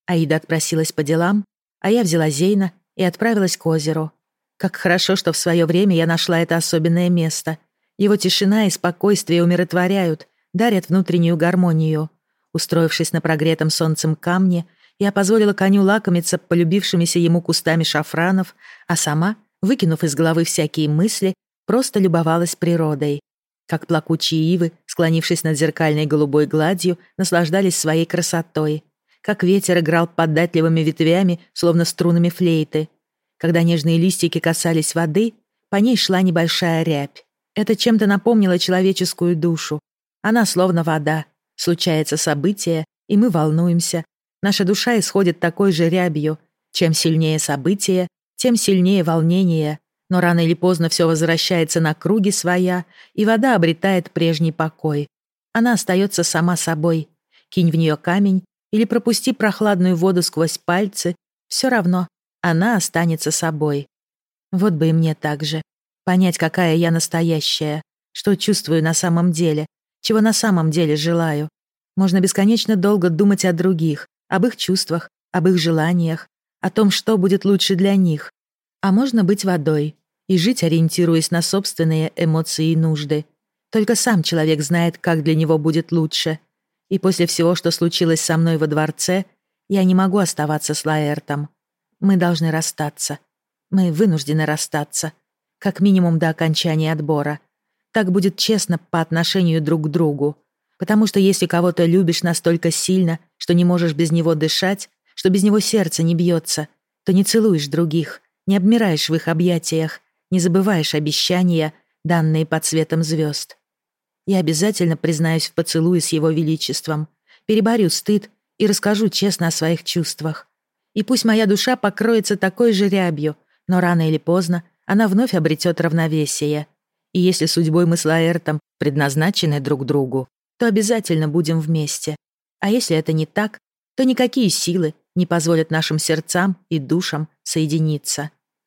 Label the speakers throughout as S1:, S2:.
S1: Аида отпросилась по делам, а я взяла Зейна и отправилась к озеру. Как хорошо, что в свое время я нашла это особенное место. Его тишина и спокойствие умиротворяют, дарят внутреннюю гармонию. Устроившись на прогретом солнцем камне, я позволила коню лакомиться полюбившимися ему кустами шафранов, а сама, выкинув из головы всякие мысли, просто любовалась природой. Как плакучие ивы, склонившись над зеркальной голубой гладью, наслаждались своей красотой. Как ветер играл податливыми ветвями, словно струнами флейты. Когда нежные листики касались воды, по ней шла небольшая рябь. Это чем-то напомнило человеческую душу. Она словно вода. Случается событие, и мы волнуемся. Наша душа исходит такой же рябью. Чем сильнее событие, тем сильнее волнение. Но рано или поздно все возвращается на круги своя, и вода обретает прежний покой. Она остается сама собой. Кинь в нее камень или пропусти прохладную воду сквозь пальцы, все равно она останется собой. Вот бы и мне так же. Понять, какая я настоящая, что чувствую на самом деле, чего на самом деле желаю. Можно бесконечно долго думать о других, об их чувствах, об их желаниях, о том, что будет лучше для них. А можно быть водой и жить, ориентируясь на собственные эмоции и нужды. Только сам человек знает, как для него будет лучше. И после всего, что случилось со мной во дворце, я не могу оставаться с Лаэртом. Мы должны расстаться. Мы вынуждены расстаться. Как минимум до окончания отбора. Так будет честно по отношению друг к другу. Потому что если кого-то любишь настолько сильно, что не можешь без него дышать, что без него сердце не бьется, то не целуешь других, не обмираешь в их объятиях, не забываешь обещания, данные под светом звезд. Я обязательно признаюсь в поцелуе с его величеством, переборю стыд и расскажу честно о своих чувствах. И пусть моя душа покроется такой же рябью, но рано или поздно она вновь обретет равновесие. И если судьбой мы с Лаэртом предназначены друг другу, то обязательно будем вместе. А если это не так, то никакие силы не позволят нашим сердцам и душам соединиться.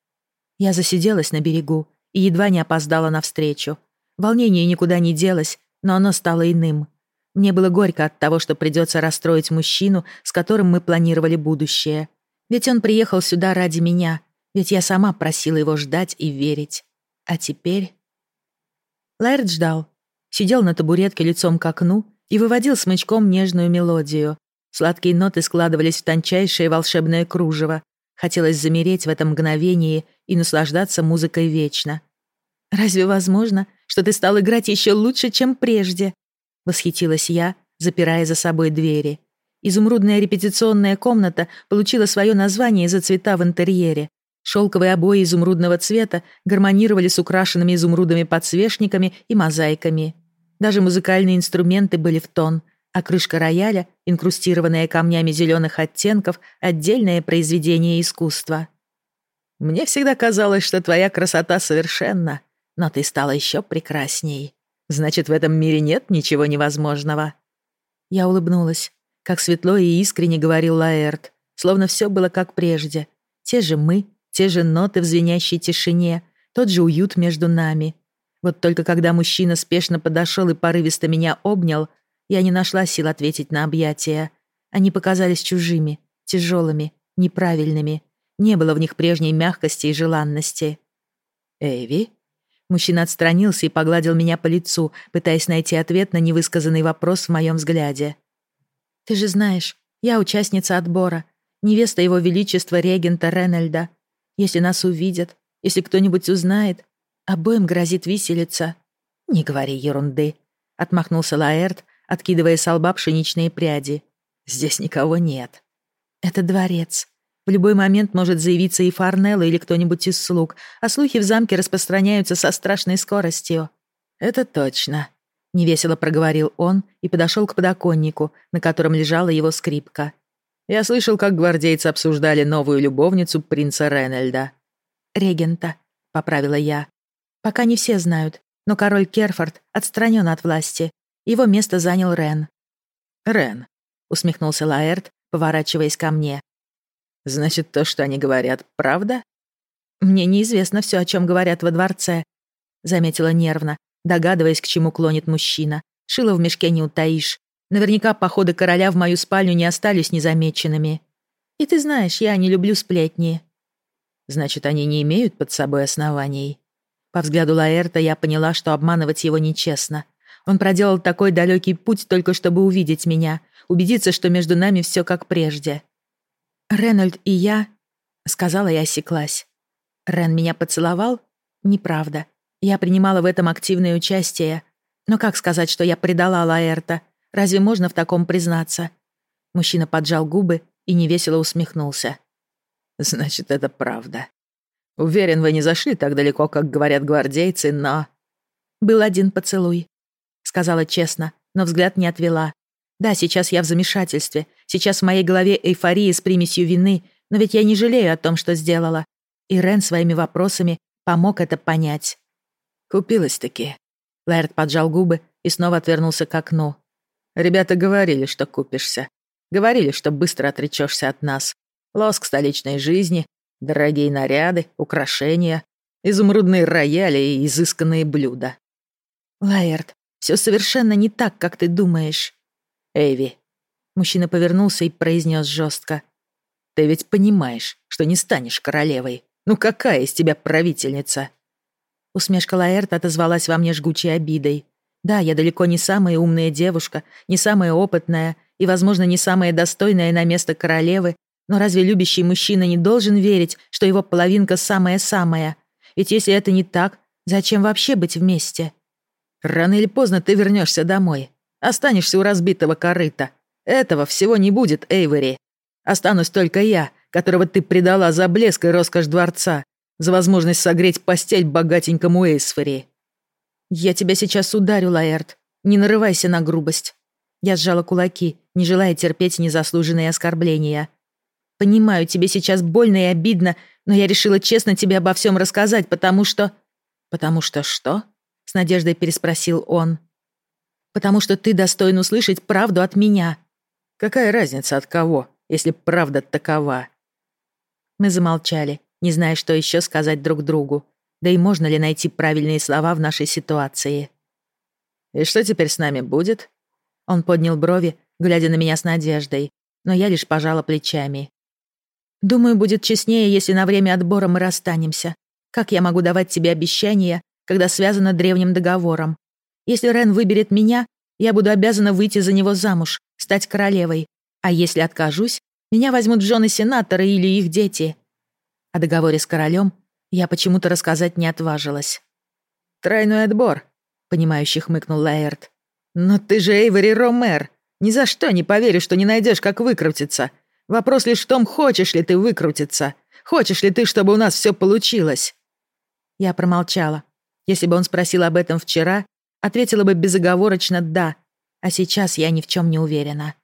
S1: Я засиделась на берегу и едва не опоздала навстречу. Волнение никуда не делось, но оно стало иным. Мне было горько от того, что придется расстроить мужчину, с которым мы планировали будущее. Ведь он приехал сюда ради меня, ведь я сама просила его ждать и верить. А теперь... Лаэрт ждал. Сидел на табуретке лицом к окну и выводил смычком нежную мелодию. Сладкие ноты складывались в тончайшее волшебное кружево. Хотелось замереть в этом мгновении и наслаждаться музыкой вечно. «Разве возможно, что ты стал играть еще лучше, чем прежде?» — восхитилась я, запирая за собой двери. Изумрудная репетиционная комната получила свое название из-за цвета в интерьере. Шелковые обои изумрудного цвета гармонировали с украшенными изумрудами подсвечниками и мозаиками. Даже музыкальные инструменты были в тон, а крышка рояля, инкрустированная камнями зеленых оттенков, отдельное произведение искусства. «Мне всегда казалось, что твоя красота совершенна, но ты стала еще прекрасней. Значит, в этом мире нет ничего невозможного». Я улыбнулась. Как светло и искренне говорил Лаэрт, словно все было как прежде. Те же мы, те же ноты в звенящей тишине, тот же уют между нами. Вот только когда мужчина спешно подошел и порывисто меня обнял, я не нашла сил ответить на объятия. Они показались чужими, тяжелыми, неправильными. Не было в них прежней мягкости и желанности. «Эйви?» Мужчина отстранился и погладил меня по лицу, пытаясь найти ответ на невысказанный вопрос в моем взгляде. «Ты же знаешь, я участница отбора, невеста его величества регента Ренальда. Если нас увидят, если кто-нибудь узнает, обоим грозит виселица». «Не говори ерунды», — отмахнулся Лаэрт, откидывая со лба пшеничные пряди. «Здесь никого нет». «Это дворец. В любой момент может заявиться и Фарнелла или кто-нибудь из слуг, а слухи в замке распространяются со страшной скоростью». «Это точно», — невесело проговорил он и подошел к подоконнику, на котором лежала его скрипка. «Я слышал, как гвардейцы обсуждали новую любовницу принца Ренальда». «Регента», — поправила я. «Пока не все знают, но король Керфорд отстранен от власти. Его место занял Рен». «Рен», — усмехнулся Лаэрт, поворачиваясь ко мне. «Значит, то, что они говорят, правда?» «Мне неизвестно все, о чем говорят во дворце», — заметила нервно, догадываясь, к чему клонит мужчина. «Шило в мешке не утаишь. Наверняка походы короля в мою спальню не остались незамеченными». И ты знаешь, я не люблю сплетни». «Значит, они не имеют под собой оснований». По взгляду Лаэрта я поняла, что обманывать его нечестно. Он проделал такой далекий путь только чтобы увидеть меня, убедиться, что между нами все как прежде. «Ренальд и я...» — сказала и осеклась. «Рен меня поцеловал? Неправда. Я принимала в этом активное участие. Но как сказать, что я предала Лаэрта? Разве можно в таком признаться?» Мужчина поджал губы и невесело усмехнулся. «Значит, это правда. Уверен, вы не зашли так далеко, как говорят гвардейцы, но...» «Был один поцелуй», — сказала честно, но взгляд не отвела. «Да, сейчас я в замешательстве. Сейчас в моей голове эйфория с примесью вины, но ведь я не жалею о том, что сделала. И Рен своими вопросами помог это понять». «Купилась-таки». Лаэрт поджал губы и снова отвернулся к окну. «Ребята говорили, что купишься. Говорили, что быстро отречешься от нас. Лоск столичной жизни, дорогие наряды, украшения, изумрудные рояли и изысканные блюда». «Лаэрт, все совершенно не так, как ты думаешь». «Эйви». Мужчина повернулся и произнес жестко. «Ты ведь понимаешь, что не станешь королевой. Ну какая из тебя правительница?» Усмешка Лаэрта отозвалась во мне жгучей обидой. Да, я далеко не самая умная девушка, не самая опытная и, возможно, не самая достойная на место королевы, но разве любящий мужчина не должен верить, что его половинка самая-самая? Ведь если это не так, зачем вообще быть вместе? Рано или поздно ты вернешься домой. Останешься у разбитого корыта. Этого всего не будет, Эйвори. Останусь только я, которого ты предала за блеск и роскошь дворца, за возможность согреть постель богатенькому Эйсфери. Я тебя сейчас ударю, Лаэрт. Не нарывайся на грубость. Я сжала кулаки, не желая терпеть незаслуженные оскорбления. Понимаю, тебе сейчас больно и обидно, но я решила честно тебе обо всем рассказать, потому что... Потому что что? С надеждой переспросил он. Потому что ты достоин услышать правду от меня. Какая разница от кого, если правда такова? Мы замолчали, не зная, что еще сказать друг другу. Да и можно ли найти правильные слова в нашей ситуации? «И что теперь с нами будет?» Он поднял брови, глядя на меня с надеждой, но я лишь пожала плечами. «Думаю, будет честнее, если на время отбора мы расстанемся. Как я могу давать тебе обещания, когда связана древним договором? Если Рен выберет меня, я буду обязана выйти за него замуж, стать королевой. А если откажусь, меня возьмут в жены сенаторы или их дети». О договоре с королем я почему-то рассказать не отважилась. «Тройной отбор», — понимающе хмыкнул Лаэрт. «Но ты же Эйвори Ромер. Ни за что не поверю, что не найдешь, как выкрутиться. Вопрос лишь в том, хочешь ли ты выкрутиться. Хочешь ли ты, чтобы у нас все получилось?» Я промолчала. Если бы он спросил об этом вчера, ответила бы безоговорочно «да», а сейчас я ни в чем не уверена.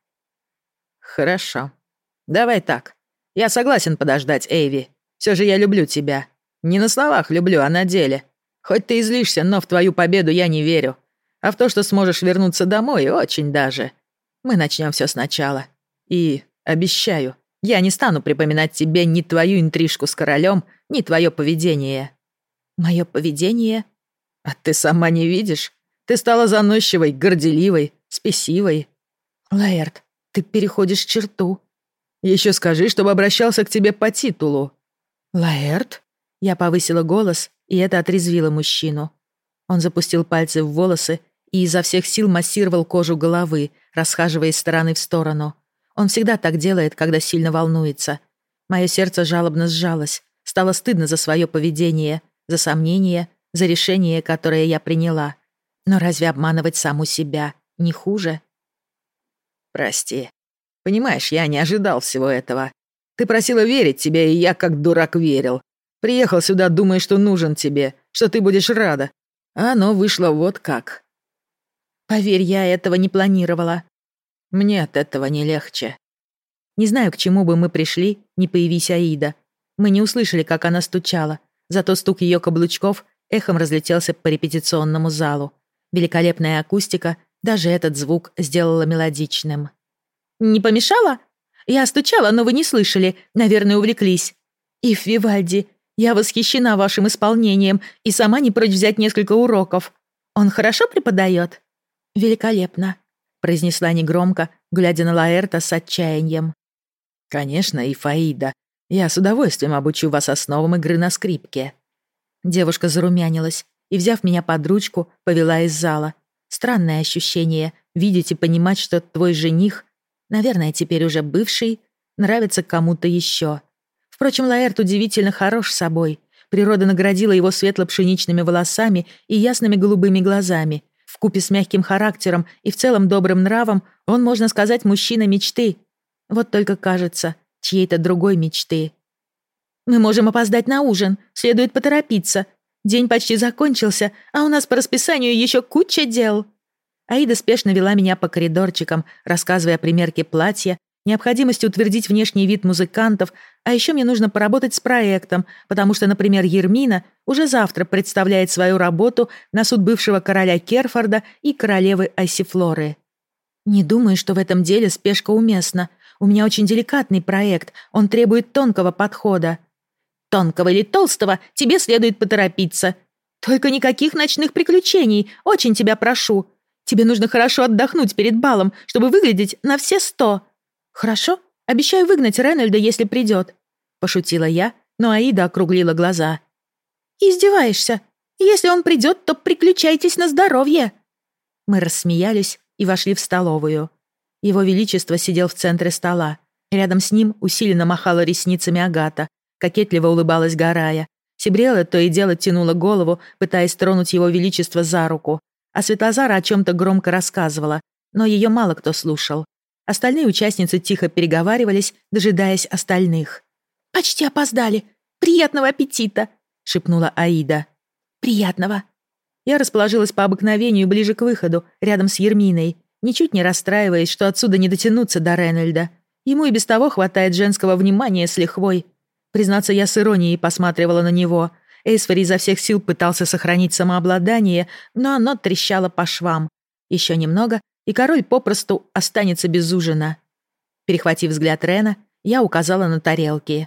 S1: «Хорошо. Давай так. Я согласен подождать, Эйви. Все же я люблю тебя. Не на словах люблю, а на деле. Хоть ты и злишься, но в твою победу я не верю. А в то, что сможешь вернуться домой, очень даже. Мы начнем все сначала. И обещаю, я не стану припоминать тебе ни твою интрижку с королем, ни твое поведение». «Мое поведение?» «А ты сама не видишь? Ты стала заносчивой, горделивой, спесивой». «Лаэрт, ты переходишь черту». «Еще скажи, чтобы обращался к тебе по титулу». «Лаэрт?» Я повысила голос, и это отрезвило мужчину. Он запустил пальцы в волосы и изо всех сил массировал кожу головы, расхаживая из стороны в сторону. Он всегда так делает, когда сильно волнуется. Мое сердце жалобно сжалось. Стало стыдно за свое поведение, за сомнения, за решение, которое я приняла. Но разве обманывать саму себя не хуже? «Прости. Понимаешь, я не ожидал всего этого. Ты просила верить тебе, и я как дурак верил. Приехал сюда, думая, что нужен тебе, что ты будешь рада. А оно вышло вот как». «Поверь, я этого не планировала». «Мне от этого не легче». Не знаю, к чему бы мы пришли, не появись Аида. Мы не услышали, как она стучала, зато стук ее каблучков эхом разлетелся по репетиционному залу. Великолепная акустика даже этот звук сделала мелодичным. «Не помешала? Я стучала, но вы не слышали, наверное, увлеклись. Ив Вивальди, я восхищена вашим исполнением и сама не прочь взять несколько уроков. Он хорошо преподает?» «Великолепно», — произнесла негромко, глядя на Лаэрта с отчаянием. «Конечно, и Фаида. Я с удовольствием обучу вас основам игры на скрипке». Девушка зарумянилась и, взяв меня под ручку, повела из зала. Странное ощущение — видеть и понимать, что твой жених, наверное, теперь уже бывший, нравится кому-то еще. Впрочем, Лаэрт удивительно хорош собой. Природа наградила его светло-пшеничными волосами и ясными голубыми глазами. Вкупе с мягким характером и в целом добрым нравом он, можно сказать, мужчина мечты. Вот только кажется, чьей-то другой мечты. «Мы можем опоздать на ужин, следует поторопиться. День почти закончился, а у нас по расписанию еще куча дел». Аида спешно вела меня по коридорчикам, рассказывая о примерке платья, необходимости утвердить внешний вид музыкантов, а еще мне нужно поработать с проектом, потому что, например, Ермина уже завтра представляет свою работу на суд бывшего короля Керфорда и королевы Айсифлоры. «Не думаю, что в этом деле спешка уместна. У меня очень деликатный проект, он требует тонкого подхода». «Тонкого или толстого, тебе следует поторопиться. Только никаких ночных приключений, очень тебя прошу. Тебе нужно хорошо отдохнуть перед балом, чтобы выглядеть на все 100. Хорошо? Обещаю выгнать Ренальда, если придет», — пошутила я, но Аида округлила глаза. «Издеваешься? Если он придет, то приключайтесь на здоровье». Мы рассмеялись и вошли в столовую. Его Величество сидел в центре стола. Рядом с ним усиленно махала ресницами Агата. Кокетливо улыбалась Гарая. Сибриэла то и дело тянула голову, пытаясь тронуть его Величество за руку. А Светлозара о чем-то громко рассказывала, но ее мало кто слушал. Остальные участницы тихо переговаривались, дожидаясь остальных. «Почти опоздали. Приятного аппетита!» — шепнула Аида. «Приятного!» Я расположилась по обыкновению ближе к выходу, рядом с Ерминой, ничуть не расстраиваясь, что отсюда не дотянуться до Ренальда. Ему и без того хватает женского внимания с лихвой. Признаться, я с иронией посматривала на него. Эйсфери изо всех сил пытался сохранить самообладание, но оно трещало по швам. Еще немного, и король попросту останется без ужина. Перехватив взгляд Рена, я указала на тарелки.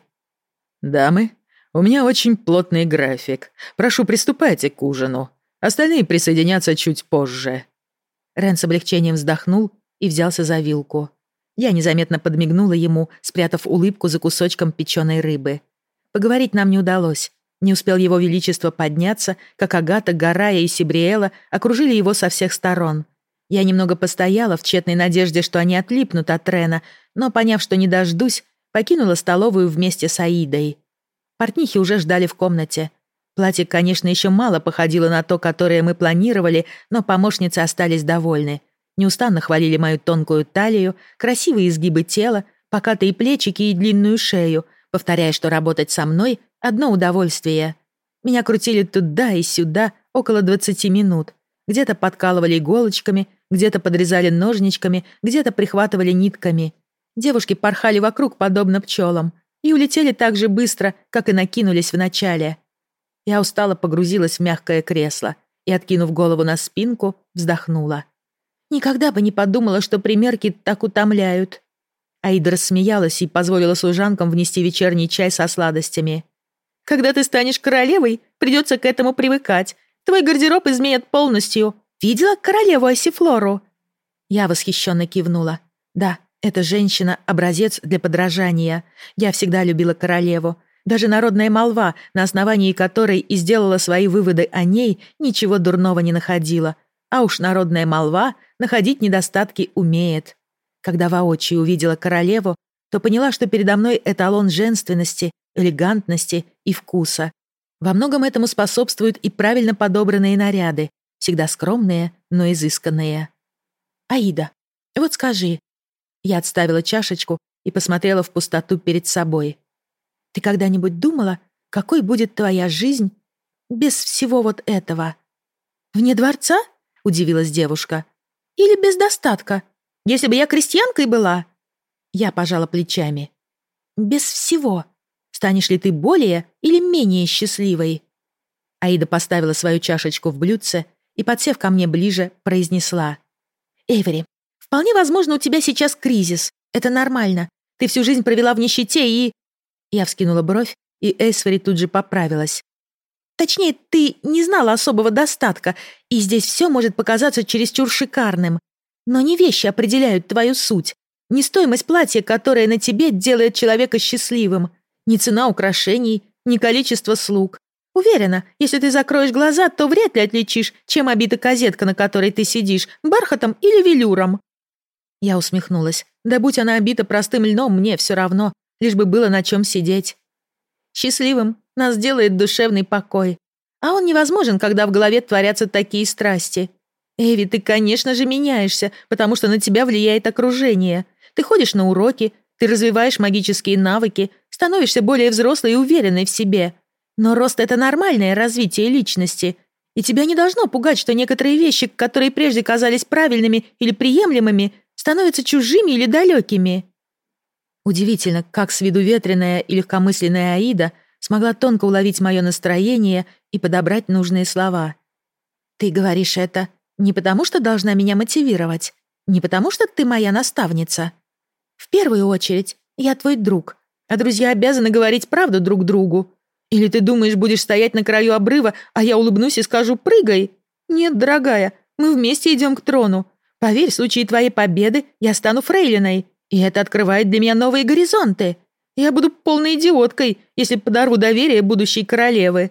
S1: «Дамы, у меня очень плотный график. Прошу, приступайте к ужину. Остальные присоединятся чуть позже». Рен с облегчением вздохнул и взялся за вилку. Я незаметно подмигнула ему, спрятав улыбку за кусочком печеной рыбы. Поговорить нам не удалось. Не успел его величество подняться, как Агата, Гарая и Сибриэла окружили его со всех сторон. Я немного постояла в тщетной надежде, что они отлипнут от Рена, но, поняв, что не дождусь, покинула столовую вместе с Аидой. Портнихи уже ждали в комнате. Платье, конечно, еще мало походило на то, которое мы планировали, но помощницы остались довольны. Неустанно хвалили мою тонкую талию, красивые изгибы тела, покатые плечики и длинную шею, повторяя, что работать со мной — одно удовольствие. Меня крутили туда и сюда около 20 минут. Где-то подкалывали иголочками, где-то подрезали ножничками, где-то прихватывали нитками. Девушки порхали вокруг, подобно пчелам, и улетели так же быстро, как и накинулись вначале. Я устало погрузилась в мягкое кресло и, откинув голову на спинку, вздохнула. Никогда бы не подумала, что примерки так утомляют. Аида рассмеялась и позволила служанкам внести вечерний чай со сладостями. «Когда ты станешь королевой, придется к этому привыкать. Твой гардероб изменят полностью. Видела королеву Айсифлору?» Я восхищенно кивнула. «Да, эта женщина — образец для подражания. Я всегда любила королеву. Даже народная молва, на основании которой и сделала свои выводы о ней, ничего дурного не находила. А уж народная молва находить недостатки умеет. Когда воочию увидела королеву, то поняла, что передо мной эталон женственности, элегантности и вкуса. Во многом этому способствуют и правильно подобранные наряды, всегда скромные, но изысканные. «Аида, вот скажи». Я отставила чашечку и посмотрела в пустоту перед собой. «Ты когда-нибудь думала, какой будет твоя жизнь без всего вот этого?» «Вне дворца?» — удивилась девушка. «Или без достатка? Если бы я крестьянкой была?» Я пожала плечами. «Без всего. Станешь ли ты более или менее счастливой?» Аида поставила свою чашечку в блюдце и, подсев ко мне ближе, произнесла. «Эйвери, вполне возможно, у тебя сейчас кризис. Это нормально. Ты всю жизнь провела в нищете и...» Я вскинула бровь, и Эйсфери тут же поправилась. «Точнее, ты не знала особого достатка, и здесь все может показаться чересчур шикарным. Но не вещи определяют твою суть, Не стоимость платья, которое на тебе делает человека счастливым. Не цена украшений, не количество слуг. Уверена, если ты закроешь глаза, то вряд ли отличишь, чем обита козетка, на которой ты сидишь, бархатом или велюром». Я усмехнулась. Да будь она обита простым льном, мне все равно, лишь бы было на чем сидеть. Счастливым нас делает душевный покой. А он невозможен, когда в голове творятся такие страсти. Эви, ты, конечно же, меняешься, потому что на тебя влияет окружение. Ты ходишь на уроки, ты развиваешь магические навыки, становишься более взрослой и уверенной в себе. Но рост — это нормальное развитие личности. И тебя не должно пугать, что некоторые вещи, которые прежде казались правильными или приемлемыми, становятся чужими или далекими. Удивительно, как с виду ветреная и легкомысленная Аида смогла тонко уловить мое настроение и подобрать нужные слова. «Ты говоришь это не потому, что должна меня мотивировать, не потому, что ты моя наставница. В первую очередь, я твой друг, а друзья обязаны говорить правду друг другу. Или ты думаешь, будешь стоять на краю обрыва, а я улыбнусь и скажу «прыгай»? Нет, дорогая, мы вместе идем к трону. Поверь, в случае твоей победы я стану фрейлиной, и это открывает для меня новые горизонты. Я буду полной идиоткой, если подорву доверие будущей королевы».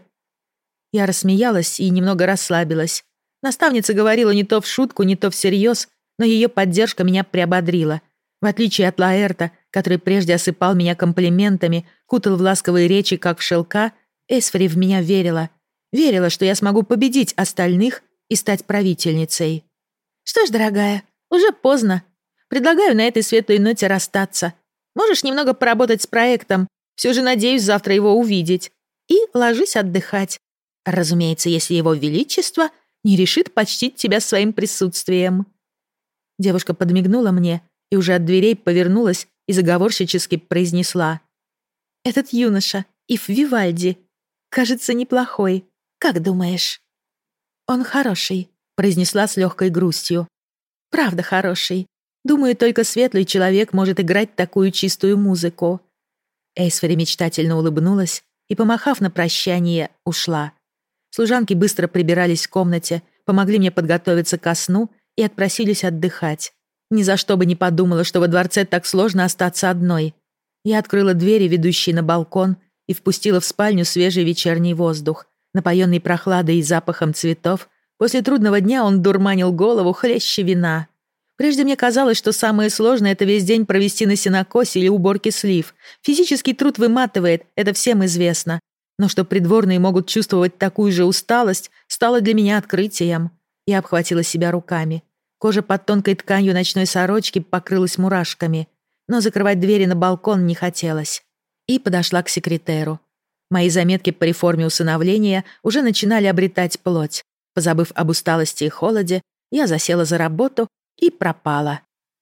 S1: Я рассмеялась и немного расслабилась. Наставница говорила не то в шутку, не то всерьез, но ее поддержка меня приободрила. В отличие от Лаэрта, который прежде осыпал меня комплиментами, кутал в ласковые речи, как в шелка, Эсфри в меня верила. Верила, что я смогу победить остальных и стать правительницей. «Что ж, дорогая, уже поздно. Предлагаю на этой светлой ноте расстаться. Можешь немного поработать с проектом. Все же надеюсь завтра его увидеть. И ложись отдыхать. Разумеется, если его величество не решит почтить тебя своим присутствием». Девушка подмигнула мне и уже от дверей повернулась и заговорщически произнесла: «Этот юноша, Ив Вивальди, кажется неплохой. Как думаешь?» «Он хороший», — произнесла с легкой грустью. «Правда хороший. Думаю, только светлый человек может играть такую чистую музыку». Эйсфери мечтательно улыбнулась и, помахав на прощание, ушла. Служанки быстро прибирались в комнате, помогли мне подготовиться ко сну и отпросились отдыхать. Ни за что бы не подумала, что во дворце так сложно остаться одной. Я открыла двери, ведущие на балкон, и впустила в спальню свежий вечерний воздух, напоенный прохладой и запахом цветов. После трудного дня он дурманил голову хлеще вина. Прежде мне казалось, что самое сложное — это весь день провести на сенокосе или уборке слив. Физический труд выматывает, это всем известно. Но что придворные могут чувствовать такую же усталость, стало для меня открытием. Я обхватила себя руками. Кожа под тонкой тканью ночной сорочки покрылась мурашками. Но закрывать двери на балкон не хотелось. И подошла к секретеру. Мои заметки по реформе усыновления уже начинали обретать плоть. Позабыв об усталости и холоде, я засела за работу и пропала.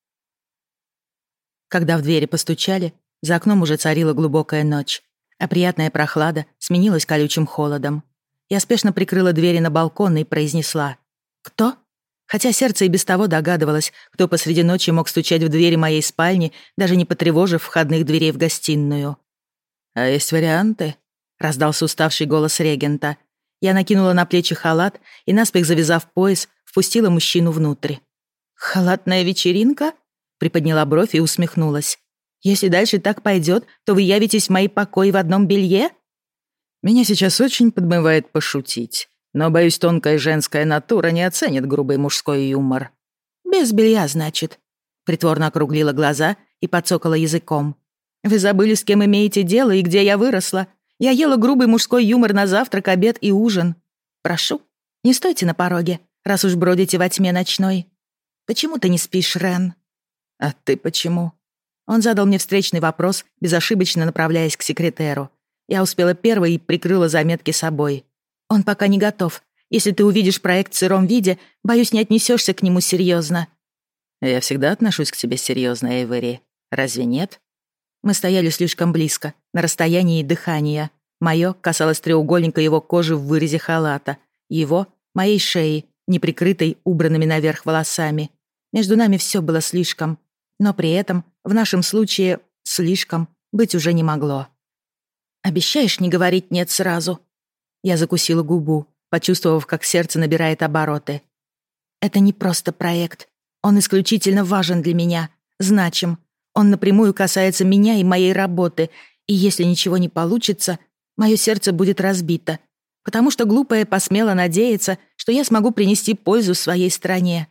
S1: Когда в двери постучали, за окном уже царила глубокая ночь, а приятная прохлада сменилась колючим холодом. Я спешно прикрыла двери на балкон и произнесла: «Кто?», хотя сердце и без того догадывалось, кто посреди ночи мог стучать в двери моей спальни, даже не потревожив входных дверей в гостиную. «А есть варианты?» — раздался уставший голос регента. Я накинула на плечи халат и, наспех завязав пояс, впустила мужчину внутрь. «Халатная вечеринка?» — приподняла бровь и усмехнулась. «Если дальше так пойдет, то вы явитесь в мои покои в одном белье?»
S2: «Меня сейчас очень подмывает пошутить, но, боюсь, тонкая женская натура не оценит грубый мужской юмор».
S1: «Без белья, значит?» — притворно округлила глаза и подцокала языком. «Вы забыли, с кем имеете дело и где я выросла? Я ела грубый мужской юмор на завтрак, обед и ужин. Прошу, не стойте на пороге, раз уж бродите во тьме ночной. Почему ты не спишь, Рен?»
S2: «А ты почему?»
S1: Он задал мне встречный вопрос, безошибочно направляясь к секретеру. Я успела первой и прикрыла заметки собой. «Он пока не готов. Если ты увидишь проект в сыром виде, боюсь, не отнесешься к нему серьезно».
S2: «Я всегда отношусь к тебе серьезно, Эйвери. Разве нет?»
S1: Мы стояли слишком близко, на расстоянии дыхания. Моё касалось треугольника его кожи в вырезе халата. Его — моей шеи, неприкрытой, убранными наверх волосами. Между нами всё было слишком. Но при этом, в нашем случае, слишком быть уже не могло. «Обещаешь не говорить «нет» сразу?» Я закусила губу, почувствовав, как сердце набирает обороты. «Это не просто проект. Он исключительно важен для меня. значим. Он напрямую касается меня и моей работы, и если ничего не получится, мое сердце будет разбито, потому что глупая посмела надеяться, что я смогу принести пользу своей стране.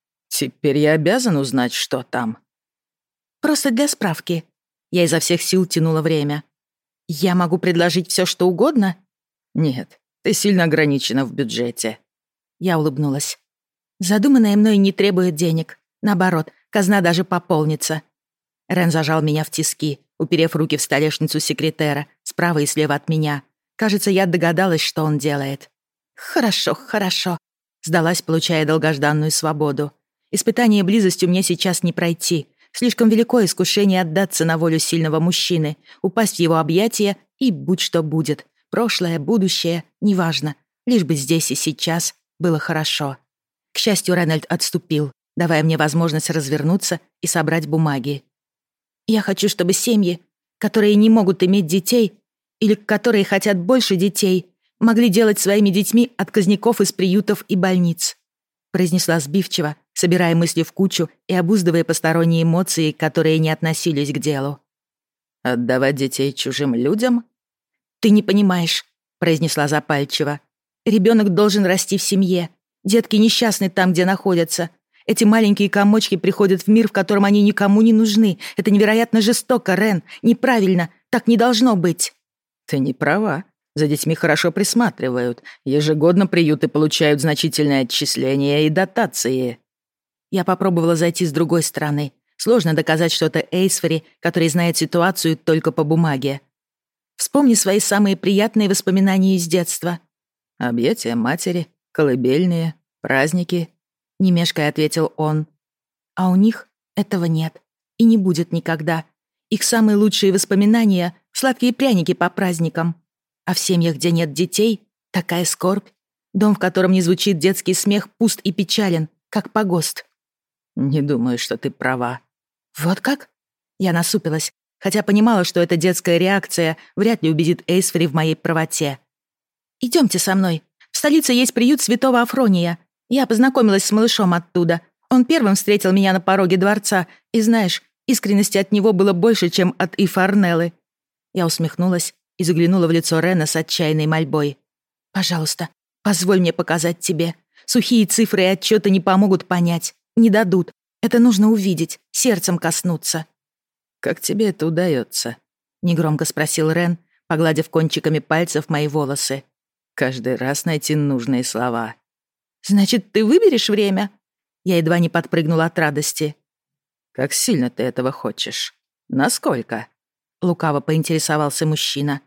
S2: Теперь я обязан узнать, что там.
S1: Просто для справки. Я изо всех сил тянула время. Я могу предложить все, что угодно?
S2: Нет, ты сильно ограничена в бюджете.
S1: Я улыбнулась. Задуманное мной не требует денег. Наоборот, казна даже пополнится. Рен зажал меня в тиски, уперев руки в столешницу секретера, справа и слева от меня. Кажется, я догадалась, что он делает. «Хорошо, хорошо», — сдалась, получая долгожданную свободу. «Испытание близостью мне сейчас не пройти. Слишком велико искушение отдаться на волю сильного мужчины, упасть в его объятия и будь что будет. Прошлое, будущее, неважно. Лишь бы здесь и сейчас было хорошо». К счастью, Ренальд отступил, давая мне возможность развернуться и собрать бумаги. «Я хочу, чтобы семьи, которые не могут иметь детей или которые хотят больше детей, могли делать своими детьми отказников из приютов и больниц», произнесла сбивчиво, собирая мысли в кучу и обуздывая посторонние эмоции, которые не относились к делу.
S2: «Отдавать детей чужим людям?»
S1: «Ты не понимаешь», — произнесла запальчиво. «Ребенок должен расти в семье. Детки несчастны там, где находятся. Эти маленькие комочки приходят в мир, в котором они никому не нужны. Это невероятно жестоко, Рен. Неправильно. Так не должно быть».
S2: «Ты не права. За детьми хорошо присматривают. Ежегодно приюты получают значительные отчисления и дотации».
S1: Я попробовала зайти с другой стороны. Сложно доказать что-то Эйсфери, который знает ситуацию только по бумаге. Вспомни свои самые приятные воспоминания из детства.
S2: «Объятия матери, колыбельные, праздники»,
S1: — не мешкая ответил он. А у них этого нет. И не будет никогда. Их самые лучшие воспоминания — сладкие пряники по праздникам. А в семьях, где нет детей, такая скорбь. Дом, в котором не звучит детский смех, пуст и печален, как погост.
S2: «Не думаю, что ты права».
S1: «Вот как?» Я насупилась, хотя понимала, что эта детская реакция вряд ли убедит Эйсфери в моей правоте. «Идемте со мной. В столице есть приют Святого Афрония. Я познакомилась с малышом оттуда. Он первым встретил меня на пороге дворца, и, знаешь, искренности от него было больше, чем от Ифарнеллы». Я усмехнулась и заглянула в лицо Рена с отчаянной мольбой. «Пожалуйста, позволь мне показать тебе. Сухие цифры и отчеты не помогут понять. Не дадут. Это нужно увидеть, сердцем коснуться».
S2: «Как тебе это удается?» — негромко спросил Рен, погладив кончиками пальцев мои волосы. «Каждый раз найти нужные слова».
S1: «Значит, ты выберешь время?» Я едва не подпрыгнула от радости.
S2: «Как сильно ты этого хочешь? Насколько?» — лукаво поинтересовался мужчина.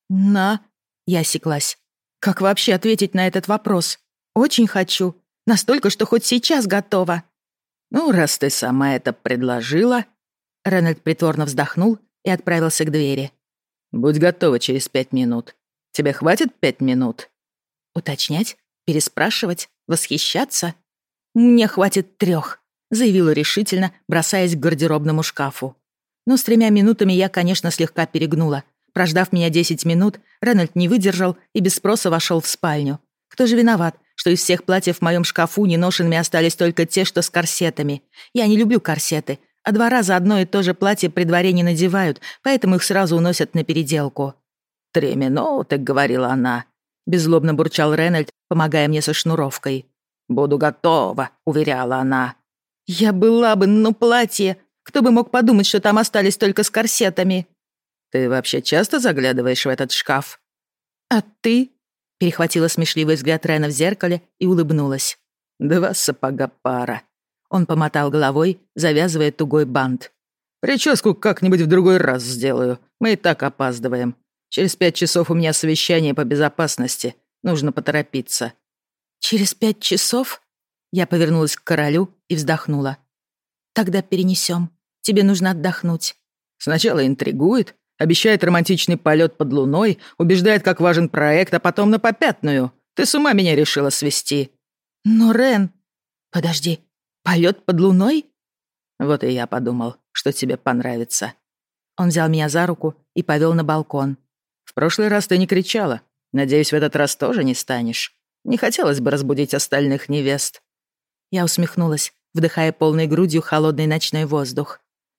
S1: Я осеклась. «Как вообще ответить на этот вопрос? Очень хочу. Настолько, что хоть сейчас готова».
S2: «Ну, раз ты сама это предложила...»
S1: Ренальд притворно вздохнул и отправился к двери.
S2: «Будь готова через 5 минут. Тебе хватит 5 минут?»
S1: «Уточнять? Переспрашивать? Восхищаться?» «Мне хватит 3», — заявила решительно, бросаясь к гардеробному шкафу. Но с 3 минутами я, конечно, слегка перегнула. Прождав меня 10 минут, Ренальд не выдержал и без спроса вошел в спальню. Кто же виноват, что из всех платьев в моем шкафу неношенными остались только те, что с корсетами? Я не люблю корсеты, а 2 раза одно и то же платье при дворе не надевают, поэтому их сразу уносят на переделку.
S2: 3 минуты, — говорила она.
S1: Беззлобно бурчал Ренальд, помогая мне со шнуровкой.
S2: «Буду готова», — уверяла она.
S1: «Я была бы, но платье! Кто бы мог подумать, что там остались только с корсетами?»
S2: «Ты вообще часто заглядываешь в этот шкаф?»
S1: «А ты?» — перехватила смешливый взгляд Рена в зеркале и улыбнулась.
S2: 2 сапога пара».
S1: Он помотал головой, завязывая тугой бант.
S2: «Прическу как-нибудь в другой раз сделаю. Мы и так опаздываем. Через 5 часов у меня совещание по безопасности. Нужно поторопиться».
S1: «Через 5 часов?» Я повернулась к королю и вздохнула. «Тогда перенесем. Тебе нужно отдохнуть».
S2: Сначала интригует, обещает романтичный полет под луной, убеждает, как важен проект, а потом на попятную. Ты с ума меня решила свести.
S1: «Но, Рен...» «Подожди, полет под луной?»
S2: Вот и я подумал, что тебе понравится.
S1: Он взял меня за руку и повел на балкон.
S2: В прошлый раз ты не кричала. Надеюсь, в этот раз тоже не станешь. Не хотелось бы разбудить остальных невест».
S1: Я усмехнулась, вдыхая полной грудью холодный ночной воздух.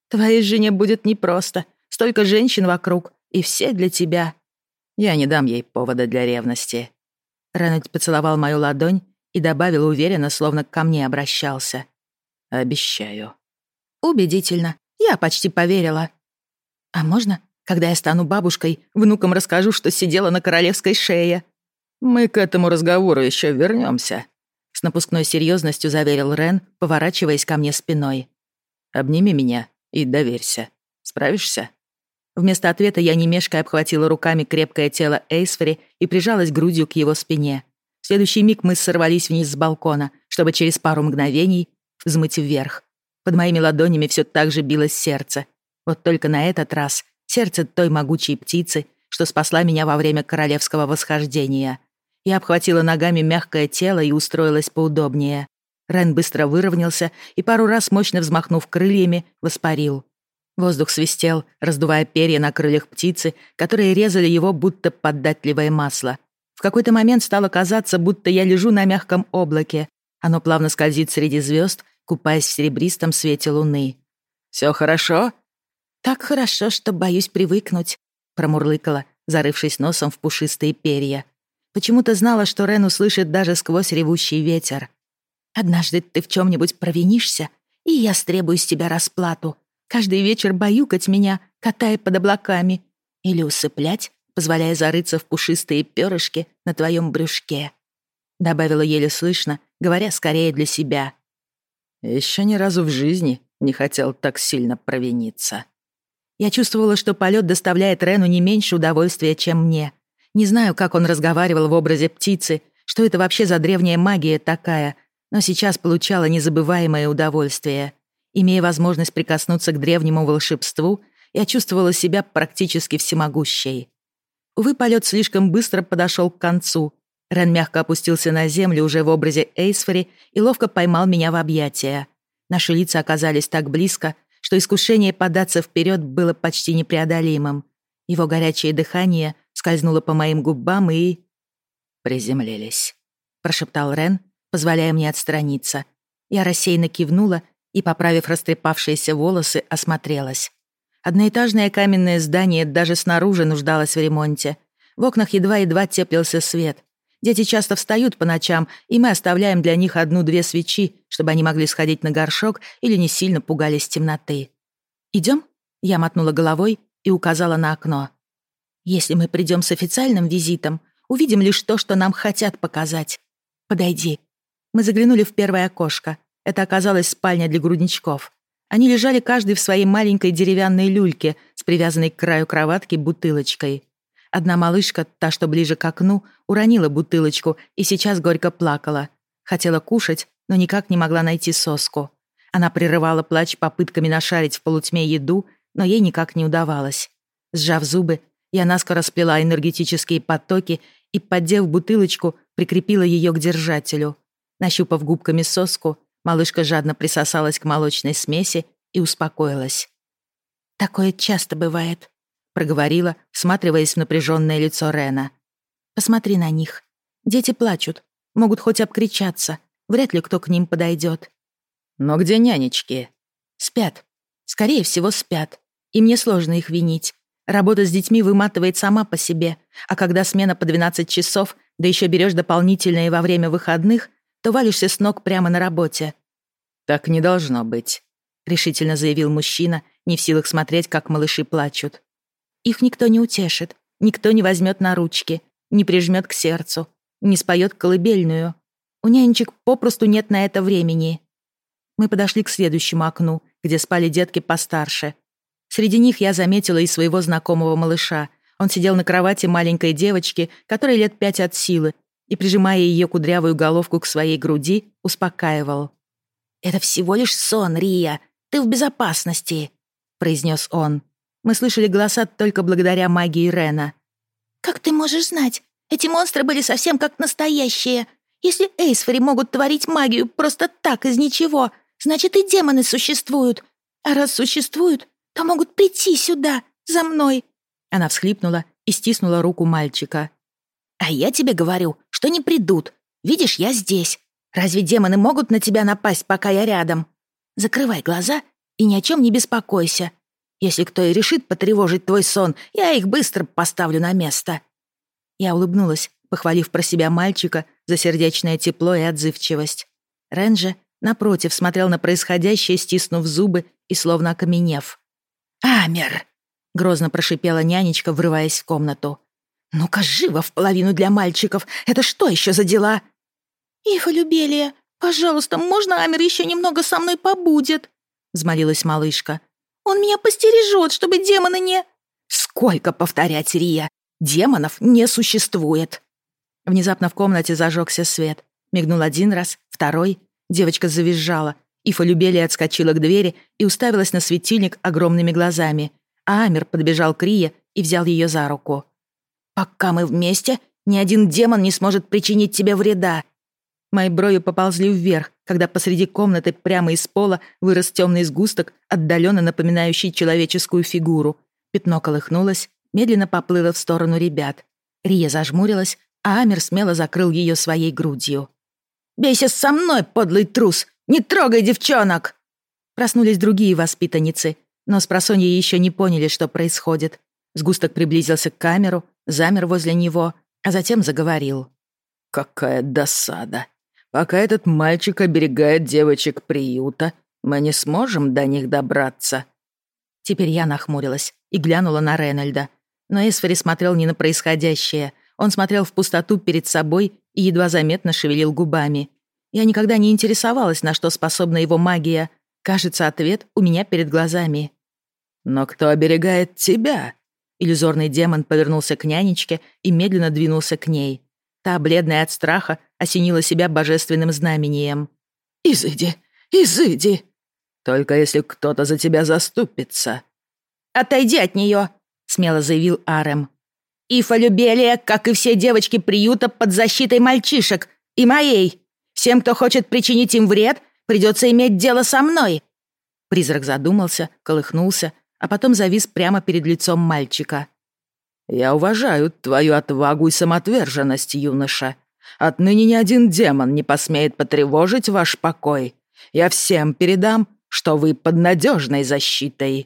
S1: Твоей жене будет непросто. Столько женщин вокруг, и все для тебя».
S2: Я не дам ей повода для ревности.
S1: Ренальд поцеловал мою ладонь и добавил уверенно, словно ко мне обращался.
S2: Обещаю.
S1: Убедительно. Я почти поверила. А можно, когда я стану бабушкой, внукам расскажу, что сидела на королевской шее?
S2: Мы к этому разговору еще вернемся.
S1: С напускной серьезностью заверил Рен, поворачиваясь ко мне спиной.
S2: Обними меня и доверься. Справишься?
S1: Вместо ответа я немешкой обхватила руками крепкое тело Эйсфери и прижалась грудью к его спине. В следующий миг мы сорвались вниз с балкона, чтобы через пару мгновений взмыть вверх. Под моими ладонями все так же билось сердце. Вот только на этот раз сердце той могучей птицы, что спасла меня во время королевского восхождения. Я обхватила ногами мягкое тело и устроилась поудобнее. Рен быстро выровнялся и пару раз, мощно взмахнув крыльями, воспарил. Воздух свистел, раздувая перья на крыльях птицы, которые резали его, будто податливое масло. В какой-то момент стало казаться, будто я лежу на мягком облаке. Оно плавно скользит среди звезд, купаясь в серебристом свете луны.
S2: «Все хорошо?»
S1: «Так хорошо, что боюсь привыкнуть», — промурлыкала, зарывшись носом в пушистые перья. Почему-то знала, что Рен услышит даже сквозь ревущий ветер. «Однажды ты в чем-нибудь провинишься, и я стребую с тебя расплату. Каждый вечер баюкать меня, катая под облаками. Или усыплять, позволяя зарыться в пушистые перышки на твоем брюшке», — добавила еле слышно, говоря скорее для себя.
S2: Еще ни разу в жизни не хотел так сильно провиниться.
S1: Я чувствовала, что полет доставляет Рену не меньше удовольствия, чем мне. Не знаю, как он разговаривал в образе птицы, что это вообще за древняя магия такая, но сейчас получала незабываемое удовольствие. Имея возможность прикоснуться к древнему волшебству, я чувствовала себя практически всемогущей. Увы, полет слишком быстро подошел к концу. Рен мягко опустился на землю уже в образе Эйсфери и ловко поймал меня в объятия. Наши лица оказались так близко, что искушение податься вперед было почти непреодолимым. Его горячее дыхание скользнуло по моим губам и...
S2: «Приземлились»,
S1: — прошептал Рен, позволяя мне отстраниться. Я рассеянно кивнула и, поправив растрепавшиеся волосы, осмотрелась. Одноэтажное каменное здание даже снаружи нуждалось в ремонте. В окнах едва-едва теплился свет. Дети часто встают по ночам, и мы оставляем для них 1-2 свечи, чтобы они могли сходить на горшок или не сильно пугались темноты. «Идем?» — я мотнула головой и указала на окно. «Если мы придем с официальным визитом, увидим лишь то, что нам хотят показать. Подойди». Мы заглянули в первое окошко. Это оказалась спальня для грудничков. Они лежали каждый в своей маленькой деревянной люльке с привязанной к краю кроватки бутылочкой. Одна малышка, та, что ближе к окну, уронила бутылочку и сейчас горько плакала. Хотела кушать, но никак не могла найти соску. Она прерывала плач попытками нашарить в полутьме еду, но ей никак не удавалось. Сжав зубы, я наскоро сплела энергетические потоки и, поддев бутылочку, прикрепила ее к держателю. Нащупав губками соску, малышка жадно присосалась к молочной смеси и успокоилась. «Такое часто бывает», — проговорила, всматриваясь в напряженное лицо Рена. «Посмотри на них. Дети плачут, могут хоть обкричаться. Вряд ли кто к ним подойдет».
S2: «Но где нянечки?»
S1: «Спят. Скорее всего, спят. И мне сложно их винить. Работа с детьми выматывает сама по себе, а когда смена по 12 часов, да еще берешь дополнительные во время выходных, то валишься с ног прямо на работе».
S2: «Так не должно быть», — решительно заявил мужчина, не в силах смотреть, как малыши плачут.
S1: «Их никто не утешит, никто не возьмет на ручки, не прижмет к сердцу, не споет колыбельную. У нянечек попросту нет на это времени». Мы подошли к следующему окну, где спали детки постарше. Среди них я заметила и своего знакомого малыша. Он сидел на кровати маленькой девочки, которой лет 5 от силы, и, прижимая ее кудрявую головку к своей груди, успокаивал. «Это всего лишь сон, Рия. Ты в безопасности», — произнес он. Мы слышали голоса только благодаря магии Рена. «Как ты можешь знать? Эти монстры были совсем как настоящие. Если Эйсфери могут творить магию просто так, из ничего, значит, и демоны существуют. А раз существуют, то могут прийти сюда, за мной». Она всхлипнула и стиснула руку мальчика. «А я тебе говорю, что не придут. Видишь, я здесь. Разве демоны могут на тебя напасть, пока я рядом? Закрывай глаза и ни о чем не беспокойся. Если кто и решит потревожить твой сон, я их быстро поставлю на место». Я улыбнулась, похвалив про себя мальчика за сердечное тепло и отзывчивость. Рен же, напротив, смотрел на происходящее, стиснув зубы и словно окаменев. «Амер!» — грозно прошипела нянечка, врываясь в комнату. «Ну-ка, живо в половину для мальчиков! Это что еще за дела?» «Ифа Любелия, пожалуйста, можно Амер еще немного со мной побудет?» — взмолилась малышка. «Он меня постережет, чтобы демоны не...» «Сколько повторять, Рия! Демонов не существует!» Внезапно в комнате зажегся свет. Мигнул один раз, второй. Девочка завизжала. Ифа Любелия отскочила к двери и уставилась на светильник огромными глазами. А Амер подбежал к Рие и взял ее за руку. «Пока мы вместе, ни один демон не сможет причинить тебе вреда». Мои брови поползли вверх, когда посреди комнаты прямо из пола вырос темный сгусток, отдаленно напоминающий человеческую фигуру. Пятно колыхнулось, медленно поплыло в сторону ребят. Рия зажмурилась, а Амер смело закрыл ее своей грудью. «Бейся со мной, подлый трус! Не трогай девчонок!» Проснулись другие воспитанницы, но спросонья еще не поняли, что происходит. Сгусток приблизился к камеру, замер возле него, а затем заговорил.
S2: «Какая досада! Пока этот мальчик оберегает девочек приюта, мы не сможем до них добраться».
S1: Теперь я нахмурилась и глянула на Рейнольда. Но Эсфери смотрел не на происходящее. Он смотрел в пустоту перед собой и едва заметно шевелил губами. Я никогда не интересовалась, на что способна его магия. Кажется, ответ у меня перед глазами.
S2: «Но кто оберегает тебя?»
S1: Иллюзорный демон повернулся к нянечке и медленно двинулся к ней. Та, бледная от страха, осенила себя божественным знамением.
S2: «Изыди! Изыди! Только если кто-то за тебя заступится».
S1: «Отойди от нее!» — смело заявил Арем. «Ифа Любелия, как и все девочки приюта, под защитой мальчишек. И моей. Всем, кто хочет причинить им вред, придется иметь дело со мной». Призрак задумался, колыхнулся, а потом завис прямо перед лицом мальчика.
S2: «Я уважаю твою отвагу и самоотверженность, юноша. Отныне ни один демон не посмеет потревожить ваш покой. Я всем передам, что вы под надежной защитой».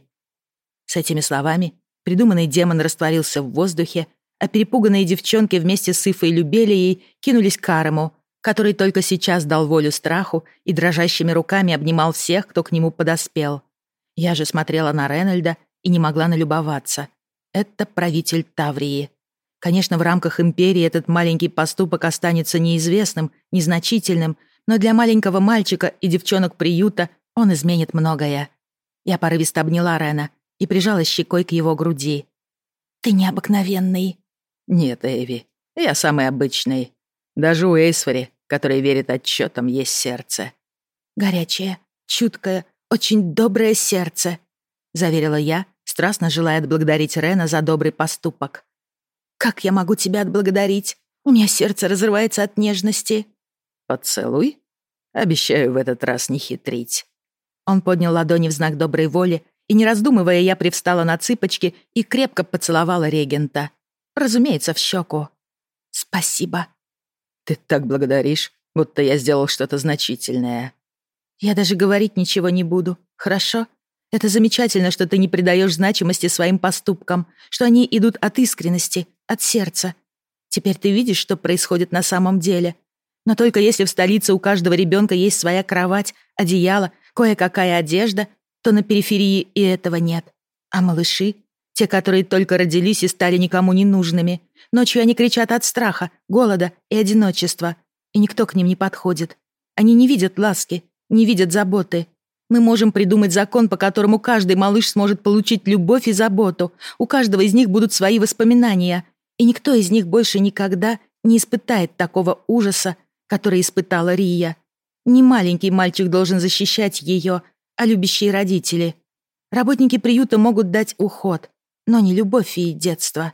S1: С этими словами придуманный демон растворился в воздухе, а перепуганные девчонки вместе с Ифой Любелией кинулись к Арему, который только сейчас дал волю страху и дрожащими руками обнимал всех, кто к нему подоспел. Я же смотрела на Рейнольда и не могла налюбоваться. Это правитель Таврии. Конечно, в рамках империи этот маленький поступок останется неизвестным, незначительным, но для маленького мальчика и девчонок приюта он изменит многое. Я порывисто обняла Рена и прижалась щекой к его груди. «Ты необыкновенный».
S2: «Нет, Эйви, я самый обычный. Даже у Эйсфери, который верит отчетам, есть сердце».
S1: «Горячее, чуткое, очень доброе сердце», — заверила я, страстно желая отблагодарить Рена за добрый поступок. «Как я могу тебя отблагодарить? У меня сердце разрывается от нежности».
S2: «Поцелуй? Обещаю в этот раз не хитрить».
S1: Он поднял ладони в знак доброй воли, и, не раздумывая, я привстала на цыпочки и крепко поцеловала регента. Разумеется, в щеку. «Спасибо».
S2: «Ты так благодаришь, будто я сделал что-то значительное».
S1: «Я даже говорить ничего не буду, хорошо? Это замечательно, что ты не придаешь значимости своим поступкам, что они идут от искренности, от сердца. Теперь ты видишь, что происходит на самом деле. Но только если в столице у каждого ребенка есть своя кровать, одеяло, кое-какая одежда, то на периферии и этого нет. А малыши, те, которые только родились и стали никому не нужными, ночью они кричат от страха, голода и одиночества, и никто к ним не подходит. Они не видят ласки, не видят заботы. Мы можем придумать закон, по которому каждый малыш сможет получить любовь и заботу. У каждого из них будут свои воспоминания, и никто из них больше никогда не испытает такого ужаса, который испытала Рия. Не маленький мальчик должен защищать ее, а любящие родители. Работники приюта могут дать уход, но не любовь и детство.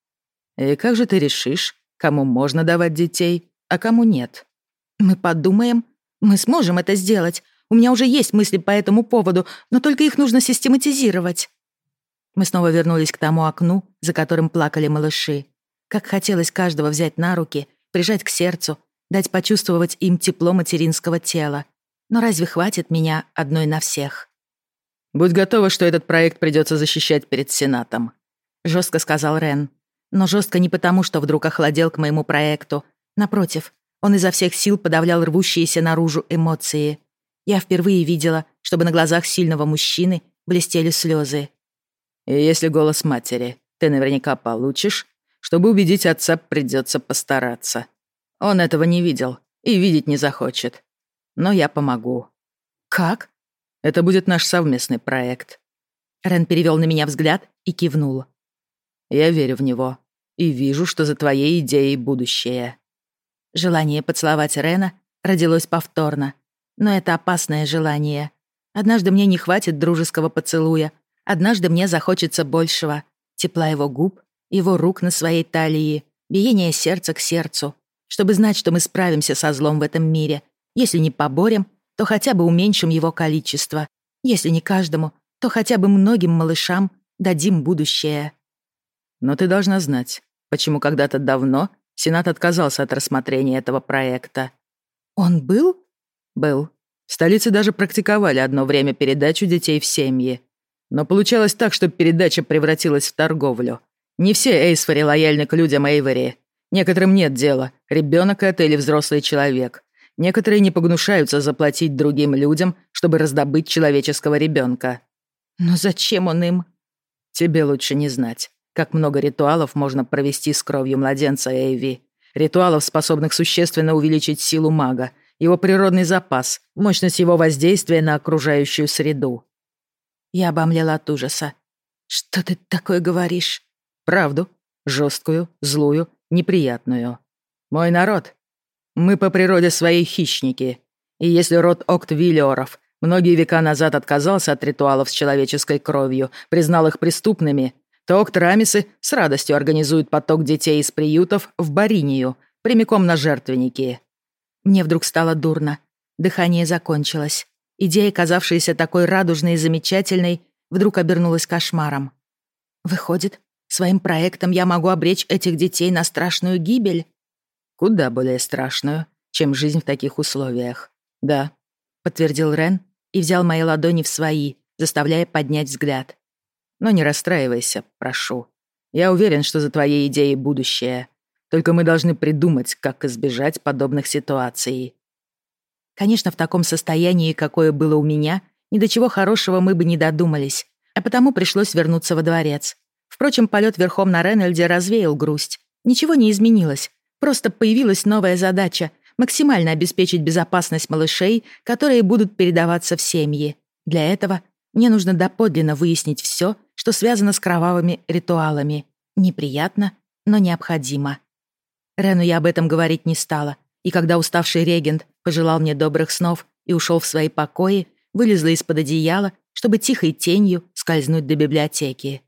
S2: «И как же ты решишь, кому можно давать детей, а кому нет?»
S1: Мы подумаем. Мы сможем это сделать. У меня уже есть мысли по этому поводу, но только их нужно систематизировать». Мы снова вернулись к тому окну, за которым плакали малыши. Как хотелось каждого взять на руки, прижать к сердцу, дать почувствовать им тепло материнского тела. Но разве хватит меня одной на всех?
S2: «Будь готова, что этот проект придется защищать перед Сенатом», — жестко сказал Рен. Но жестко не потому, что вдруг охладел к моему проекту. Напротив, он изо всех сил подавлял рвущиеся наружу эмоции. Я впервые видела, чтобы на глазах сильного мужчины блестели слезы. «И если голос матери ты наверняка получишь, чтобы убедить отца, придется постараться. Он этого не видел и видеть не захочет. Но я помогу».
S1: «Как?»
S2: «Это будет наш совместный проект».
S1: Рен перевел на меня взгляд и кивнул.
S2: «Я верю в него и вижу, что за твоей идеей будущее».
S1: Желание поцеловать Рена родилось повторно. Но это опасное желание. Однажды мне не хватит дружеского поцелуя, однажды мне захочется большего. Тепла его губ, его рук на своей талии, биение сердца к сердцу, чтобы знать, что мы справимся со злом в этом мире. Если не поборем, то хотя бы уменьшим его количество. Если не каждому, то хотя бы многим малышам дадим будущее.
S2: Но ты должна знать, почему когда-то давно Сенат отказался от рассмотрения этого проекта.
S1: Он был?
S2: Был. В столице даже практиковали одно время передачу детей в семьи. Но получалось так, что передача превратилась в торговлю. Не все Эйсфори лояльны к людям Эйвори. Некоторым нет дела, ребенок это или взрослый человек. Некоторые не погнушаются заплатить другим людям, чтобы раздобыть человеческого ребенка.
S1: Но зачем он им?
S2: Тебе лучше не знать, как много ритуалов можно провести с кровью младенца Эйви. Ритуалов, способных существенно увеличить силу мага, его природный запас, мощность его воздействия на окружающую среду.
S1: Я обомлела от ужаса. Что ты такое говоришь?
S2: Правду. Жесткую, злую, неприятную. Мой народ. Мы по природе своей хищники. И если род Октвиллиоров многие века назад отказался от ритуалов с человеческой кровью, признал их преступными, то Октрамисы с радостью организуют поток детей из приютов в Баринию, прямиком на жертвенники.
S1: Мне вдруг стало дурно. Дыхание закончилось. Идея, казавшаяся такой радужной и замечательной, вдруг обернулась кошмаром. Выходит, своим проектом я могу обречь этих детей на страшную гибель?
S2: Куда более страшную, чем жизнь в таких условиях. Да,
S1: подтвердил Рен и взял мои ладони в свои, заставляя поднять взгляд.
S2: Но не расстраивайся, прошу. Я уверен, что за твоей идеей будущее. Только мы должны придумать, как избежать подобных ситуаций.
S1: Конечно, в таком состоянии, какое было у меня, ни до чего хорошего мы бы не додумались, а потому пришлось вернуться во дворец. Впрочем, полет верхом на Ренальде развеял грусть. Ничего не изменилось, просто появилась новая задача — максимально обеспечить безопасность малышей, которые будут передаваться в семьи. Для этого мне нужно доподлинно выяснить все, что связано с кровавыми ритуалами. Неприятно, но необходимо. Рену я об этом говорить не стала, и когда уставший регент пожелал мне добрых снов и ушел в свои покои, вылезла из-под одеяла, чтобы тихой тенью скользнуть до библиотеки.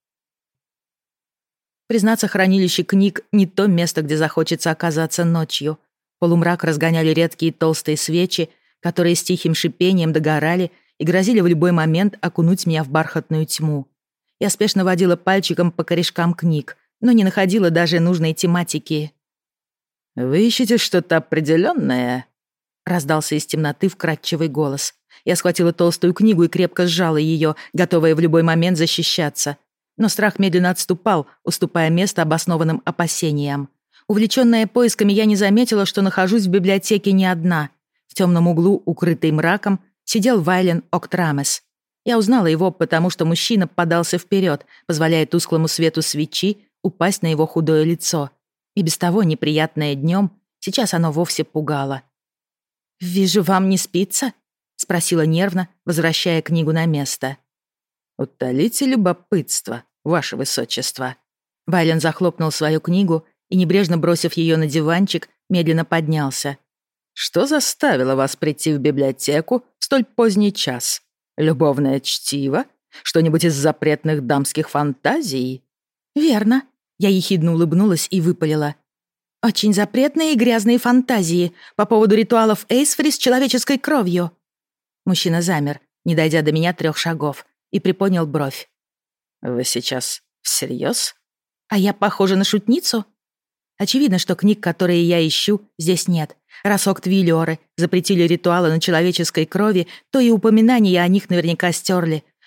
S1: Признаться, хранилище книг — не то место, где захочется оказаться ночью. Полумрак разгоняли редкие толстые свечи, которые с тихим шипением догорали и грозили в любой момент окунуть меня в бархатную тьму. Я спешно водила пальчиком по корешкам книг, но не находила даже нужной тематики.
S2: «Вы ищете что-то определенное?»
S1: — раздался из темноты вкрадчивый голос. Я схватила толстую книгу и крепко сжала ее, готовая в любой момент защищаться. Но страх медленно отступал, уступая место обоснованным опасениям. Увлечённая поисками, я не заметила, что нахожусь в библиотеке не одна. В темном углу, укрытый мраком, сидел Вайлен Октрамес. Я узнала его, потому что мужчина подался вперед, позволяя тусклому свету свечи упасть на его худое лицо. И без того неприятное днем, сейчас оно вовсе пугало. «Вижу, вам не спится?» — спросила нервно, возвращая книгу на место.
S2: «Утолите любопытство, ваше высочество».
S1: Вайлен захлопнул свою книгу и, небрежно бросив ее на диванчик, медленно поднялся.
S2: «Что заставило вас прийти в библиотеку в столь поздний час? Любовное чтиво? Что-нибудь из запретных дамских фантазий?»
S1: «Верно». Я ехидно улыбнулась и выпалила. «Очень запретные и грязные фантазии по поводу ритуалов Эйсфори с человеческой кровью». Мужчина замер, не дойдя до меня 3 шагов, и приподнял бровь.
S2: «Вы сейчас всерьез?»
S1: «А я похожа на шутницу?» Очевидно, что книг, которые я ищу, здесь нет. Раз Октвиллиоры запретили ритуалы на человеческой крови, то и упоминания о них наверняка стерли.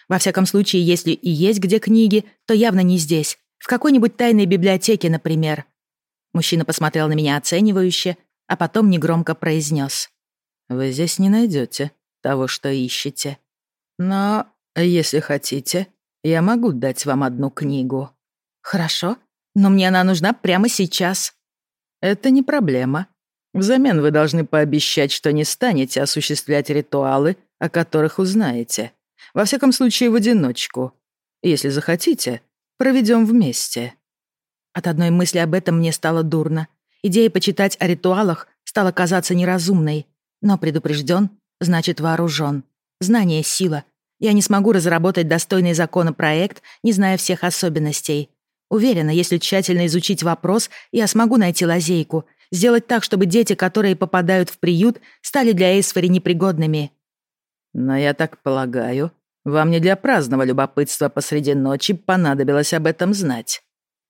S1: Во всяком случае, если и есть где книги, то явно не здесь. В какой-нибудь тайной библиотеке, например. Мужчина посмотрел на меня оценивающе, а потом негромко произнес: «Вы здесь не найдете того, что ищете. Но, если хотите, я могу дать вам одну книгу». «Хорошо, но мне она нужна прямо сейчас». «Это не проблема. Взамен вы должны пообещать, что не станете осуществлять ритуалы, о которых узнаете. Во всяком случае, в одиночку. Если захотите, проведем вместе». От одной мысли об этом мне стало дурно. Идея почитать о ритуалах стала казаться неразумной. Но предупрежден, значит вооружен. Знание — сила. Я не смогу разработать достойный законопроект, не зная всех особенностей. Уверена, если тщательно изучить вопрос, я смогу найти лазейку, сделать так, чтобы дети, которые попадают в приют, стали для Эйсфери непригодными. «Но я так полагаю, вам не для праздного любопытства посреди ночи понадобилось об этом знать».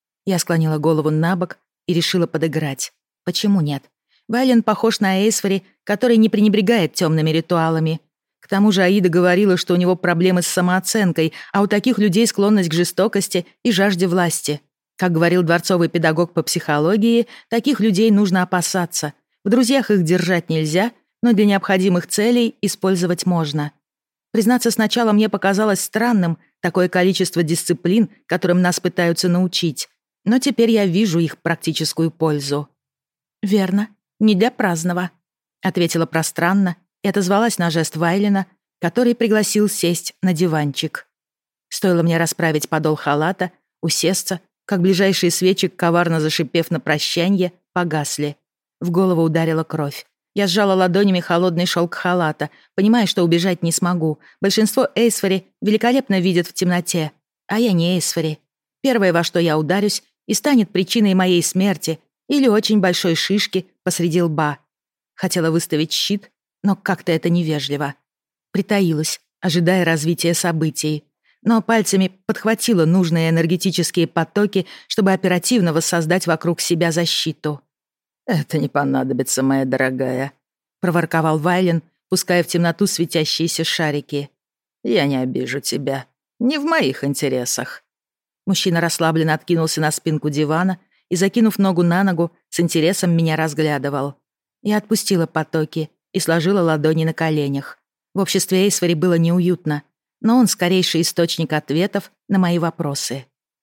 S1: Я склонила голову набок и решила подыграть. Почему нет? Вайлен похож на Эйсфери, который не пренебрегает темными ритуалами. К тому же Аида говорила, что у него проблемы с самооценкой, а у таких людей склонность к жестокости и жажде власти. Как говорил дворцовый педагог по психологии, таких людей нужно опасаться. В друзьях их держать нельзя, но для необходимых целей использовать можно. Признаться, сначала мне показалось странным такое количество дисциплин, которым нас пытаются научить. Но теперь я вижу их практическую пользу. «Верно, не для праздного», — ответила пространно и отозвалась на жест Вайлена, который пригласил сесть на диванчик. Стоило мне расправить подол халата, усесться, как ближайшие свечи, коварно зашипев на прощанье, погасли. В голову ударила кровь. Я сжала ладонями холодный шелк халата, понимая, что убежать не смогу. Большинство Эйсфери великолепно видят в темноте, а я не Эйсфери. Первое, во что я ударюсь, и станет причиной моей смерти или очень большой шишки посреди лба. Хотела выставить щит, но как-то это невежливо. Притаилась, ожидая развития событий, но пальцами подхватила нужные энергетические потоки, чтобы оперативно воссоздать вокруг себя защиту. «Это не понадобится, моя дорогая», — проворковал Вайлен, пуская в темноту светящиеся шарики. «Я не обижу тебя. Не в моих интересах». Мужчина расслабленно откинулся на спинку дивана и, закинув ногу на ногу, с интересом меня разглядывал. Я отпустила потоки и сложила ладони на коленях. В обществе Эйсфери было неуютно, но он скорейший источник ответов на мои вопросы.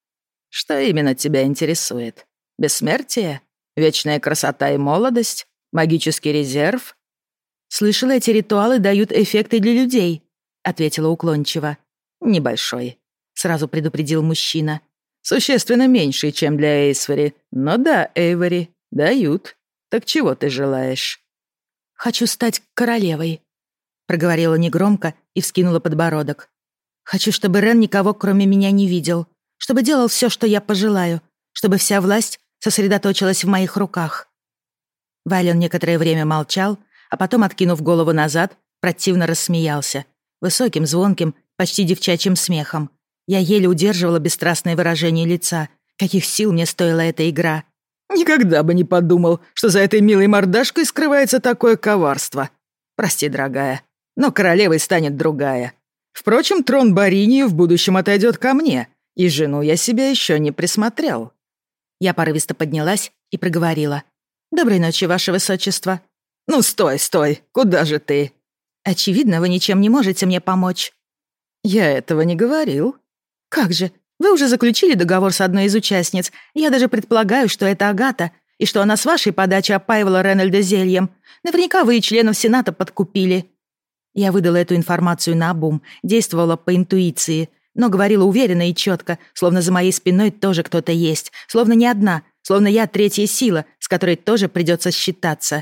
S1: «Что именно тебя интересует? Бессмертие? Вечная красота и молодость? Магический резерв?» «Слышала, эти ритуалы дают эффекты для людей», — ответила уклончиво. «Небольшой», — сразу предупредил мужчина. «Существенно меньший, чем для Эйсфери. Но да, Эйвори, дают. Так чего ты желаешь?» «Хочу стать королевой», — проговорила негромко и вскинула подбородок. «Хочу, чтобы Рен никого, кроме меня, не видел. Чтобы делал все, что я пожелаю. Чтобы вся власть сосредоточилась в моих руках». Вайлен некоторое время молчал, а потом, откинув голову назад, противно рассмеялся. Высоким, звонким, почти девчачьим смехом. Я еле удерживала бесстрастное выражение лица. Каких сил мне стоила эта игра. «Никогда бы не подумал, что за этой милой мордашкой скрывается такое коварство. Прости, дорогая, но королевой станет другая. Впрочем, трон Баринии в будущем отойдет ко мне, и жену я себе еще не присмотрел». Я порывисто поднялась и проговорила. «Доброй ночи, ваше высочество». «Ну, стой, стой, куда же ты?» «Очевидно, вы ничем не можете мне помочь». «Я этого не говорил». «Как же? Вы уже заключили договор с одной из участниц. Я даже предполагаю, что это Агата, и что она с вашей подачи опаивала Ренальда зельем. Наверняка вы и членов Сената подкупили». Я выдала эту информацию наобум, действовала по интуиции, но говорила уверенно и четко, словно за моей спиной тоже кто-то есть, словно не одна, словно я третья сила, с которой тоже придется считаться.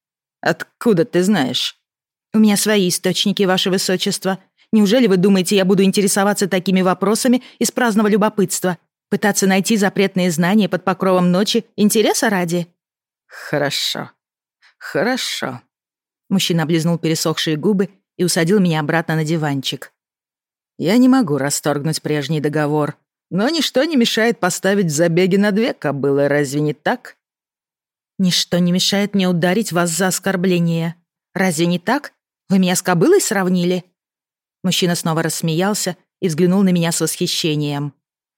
S1: «Откуда ты знаешь?» «У меня свои источники, ваше высочество. Неужели вы думаете, я буду интересоваться такими вопросами из праздного любопытства? Пытаться найти запретные знания под покровом ночи интереса ради?» «Хорошо, хорошо». Мужчина облизнул пересохшие губы и усадил меня обратно на диванчик. «Я не могу расторгнуть прежний договор, но ничто не мешает поставить в забеге на 2 кобылы, разве не так?» «Ничто не мешает мне ударить вас за оскорбление. Разве не так? Вы меня с кобылой сравнили?» Мужчина снова рассмеялся и взглянул на меня с восхищением.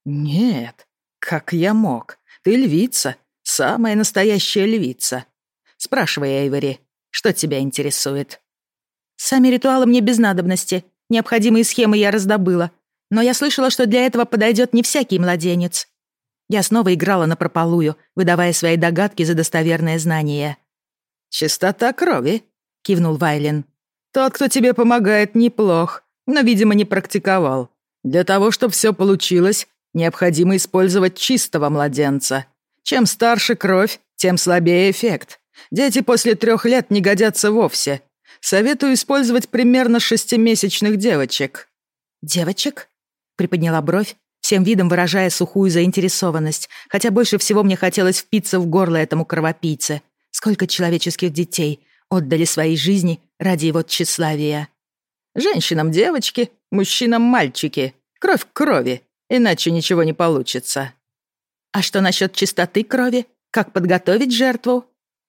S2: «Нет, как я мог? Ты львица, самая настоящая львица. Спрашивай, Эйвори, что тебя интересует?»
S1: «Сами ритуалы мне без надобности. Необходимые схемы я раздобыла. Но я слышала, что для этого подойдет не всякий младенец». Я снова играла напропалую, выдавая свои догадки за достоверное знание.
S2: «Чистота крови», — кивнул Вайлен. «Тот, кто тебе помогает, неплох, но, видимо, не практиковал. Для того, чтобы все получилось, необходимо использовать чистого младенца. Чем старше кровь, тем слабее эффект. Дети после 3 лет не годятся вовсе. Советую использовать примерно 6-месячных девочек».
S1: «Девочек?» — приподняла бровь, всем видом выражая сухую заинтересованность, хотя больше всего мне хотелось впиться в горло этому кровопийце. Сколько человеческих детей отдали свои жизни ради его тщеславия.
S2: «Женщинам девочки, мужчинам мальчики. Кровь к крови, иначе ничего не получится».
S1: «А что насчет чистоты крови? Как подготовить жертву?»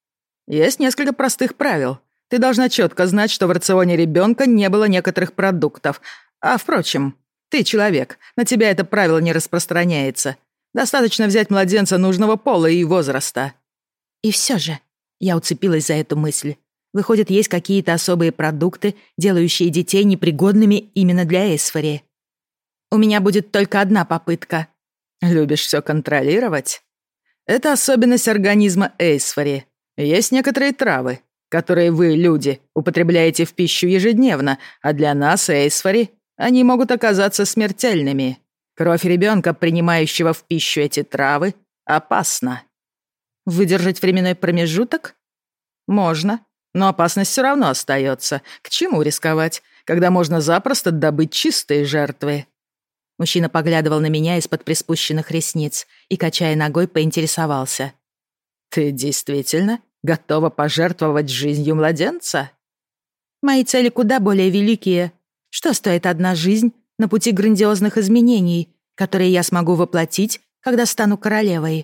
S2: «Есть несколько простых правил. Ты должна четко знать, что в рационе ребенка не было некоторых продуктов. А, впрочем, ты человек, на тебя это правило не распространяется. Достаточно взять младенца нужного пола и возраста».
S1: И все же я уцепилась за эту мысль. Выходит, есть какие-то особые продукты, делающие детей непригодными именно для Эйсфори. У меня будет только одна попытка.
S2: Любишь все контролировать? Это особенность организма Эйсфори. Есть некоторые травы, которые вы, люди, употребляете в пищу ежедневно, а для нас, Эйсфори, они могут оказаться смертельными. Кровь ребенка, принимающего в пищу эти травы, опасна.
S1: Выдержать временной промежуток?
S2: Можно, но опасность все равно остается. К чему рисковать, когда можно запросто добыть чистые жертвы?
S1: Мужчина поглядывал на меня из-под приспущенных ресниц и, качая ногой, поинтересовался.
S2: «Ты действительно готова пожертвовать жизнью младенца?»
S1: «Мои цели куда более великие. Что стоит одна жизнь на пути грандиозных изменений, которые я смогу воплотить, когда стану королевой?»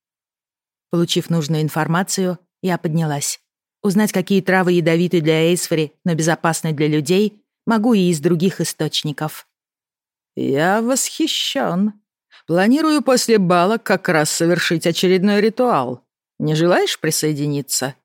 S1: Получив нужную информацию, я поднялась. Узнать, какие травы ядовиты для Эйсфори, но безопасны для людей, могу и из других источников.
S2: «Я восхищен. Планирую после бала как раз совершить очередной ритуал. Не желаешь присоединиться?»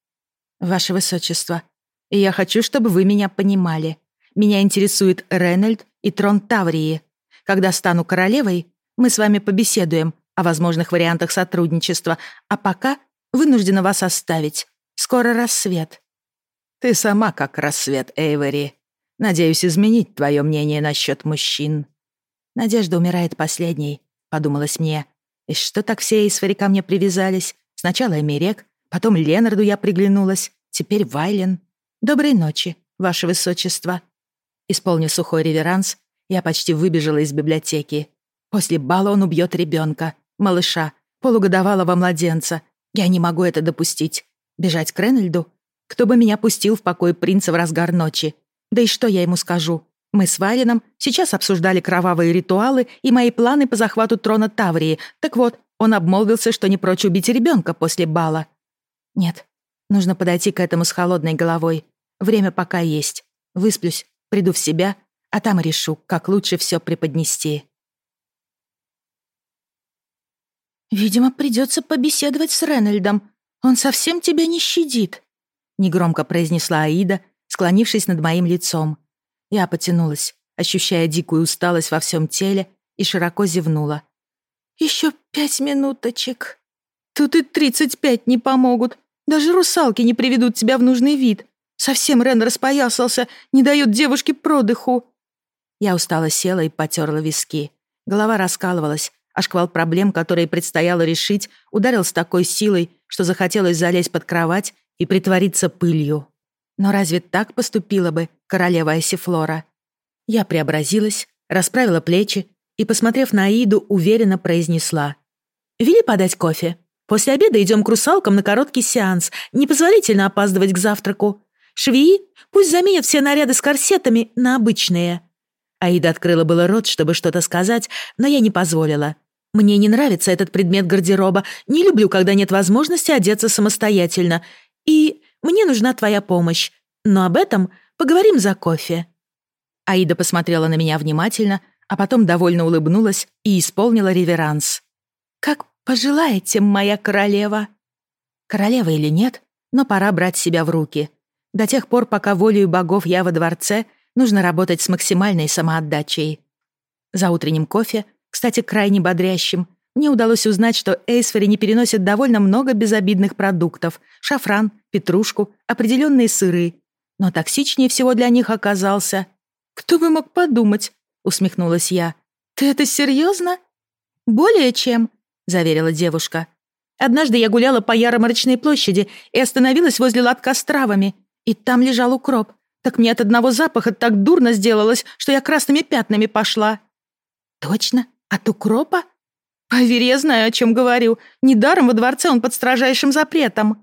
S1: «Ваше Высочество, я хочу, чтобы вы меня понимали. Меня интересует Ренальд и трон Таврии. Когда стану королевой, мы с вами побеседуем о возможных вариантах сотрудничества, а пока вынуждена вас оставить. Скоро рассвет».
S2: «Ты сама как рассвет, Эйвори. Надеюсь изменить твое мнение насчет мужчин».
S1: «Надежда умирает последней», — подумалось мне. «И что так все Эйсфори ко мне привязались? Сначала Эмерек, потом Ленарду я приглянулась, теперь Вайлен. Доброй ночи, Ваше Высочество». Исполнив сухой реверанс, я почти выбежала из библиотеки. После бала он убьет ребенка, малыша, полугодовалого младенца. Я не могу это допустить. Бежать к Ренальду? Кто бы меня пустил в покой принца в разгар ночи? Да и что я ему скажу? Мы с Вайленом сейчас обсуждали кровавые ритуалы и мои планы по захвату трона Таврии. Так вот, он обмолвился, что не прочь убить ребенка после бала. Нет, нужно подойти к этому с холодной головой. Время пока есть. Высплюсь, приду в себя, а там решу, как лучше все преподнести. «Видимо, придется побеседовать с Ренальдом. Он совсем тебя не щадит», — негромко произнесла Аида, склонившись над моим лицом. Я потянулась, ощущая дикую усталость во всем теле, и широко зевнула. «Еще 5 минуточек. Тут и 35 не помогут. Даже русалки не приведут тебя в нужный вид. Совсем Рен распоясался, не дает девушке продыху». Я устало села и потерла виски. Голова раскалывалась, а шквал проблем, которые предстояло решить, ударил с такой силой, что захотелось залезть под кровать и притвориться пылью. Но разве так поступила бы королева Айсифлора? Я преобразилась, расправила плечи и, посмотрев на Аиду, уверенно произнесла. «Вели подать кофе. После обеда идем к русалкам на короткий сеанс. Непозволительно опаздывать к завтраку. Швеи пусть заменят все наряды с корсетами на обычные». Аида открыла было рот, чтобы что-то сказать, но я не позволила. Мне не нравится этот предмет гардероба. Не люблю, когда нет возможности одеться самостоятельно. И мне нужна твоя помощь. Но об этом поговорим за кофе. Аида посмотрела на меня внимательно, а потом довольно улыбнулась и исполнила реверанс. «Как пожелаете, моя королева». Королева или нет, но пора брать себя в руки. До тех пор, пока волею богов я во дворце, нужно работать с максимальной самоотдачей. За утренним кофе, кстати, крайне бодрящим, мне удалось узнать, что Эйсфери не переносят довольно много безобидных продуктов: шафран, петрушку, определенные сыры. Но токсичнее всего для них оказался... «Кто бы мог подумать?» — усмехнулась я. «Ты это серьезно?» «Более чем», — заверила девушка. «Однажды я гуляла по Ярмарочной площади и остановилась возле лотка с травами, и там лежал укроп. Так мне от одного запаха так дурно сделалось, что я красными пятнами пошла». «Точно? От укропа?» «Поверь, я знаю, о чем говорю. Недаром во дворце он под строжайшим запретом».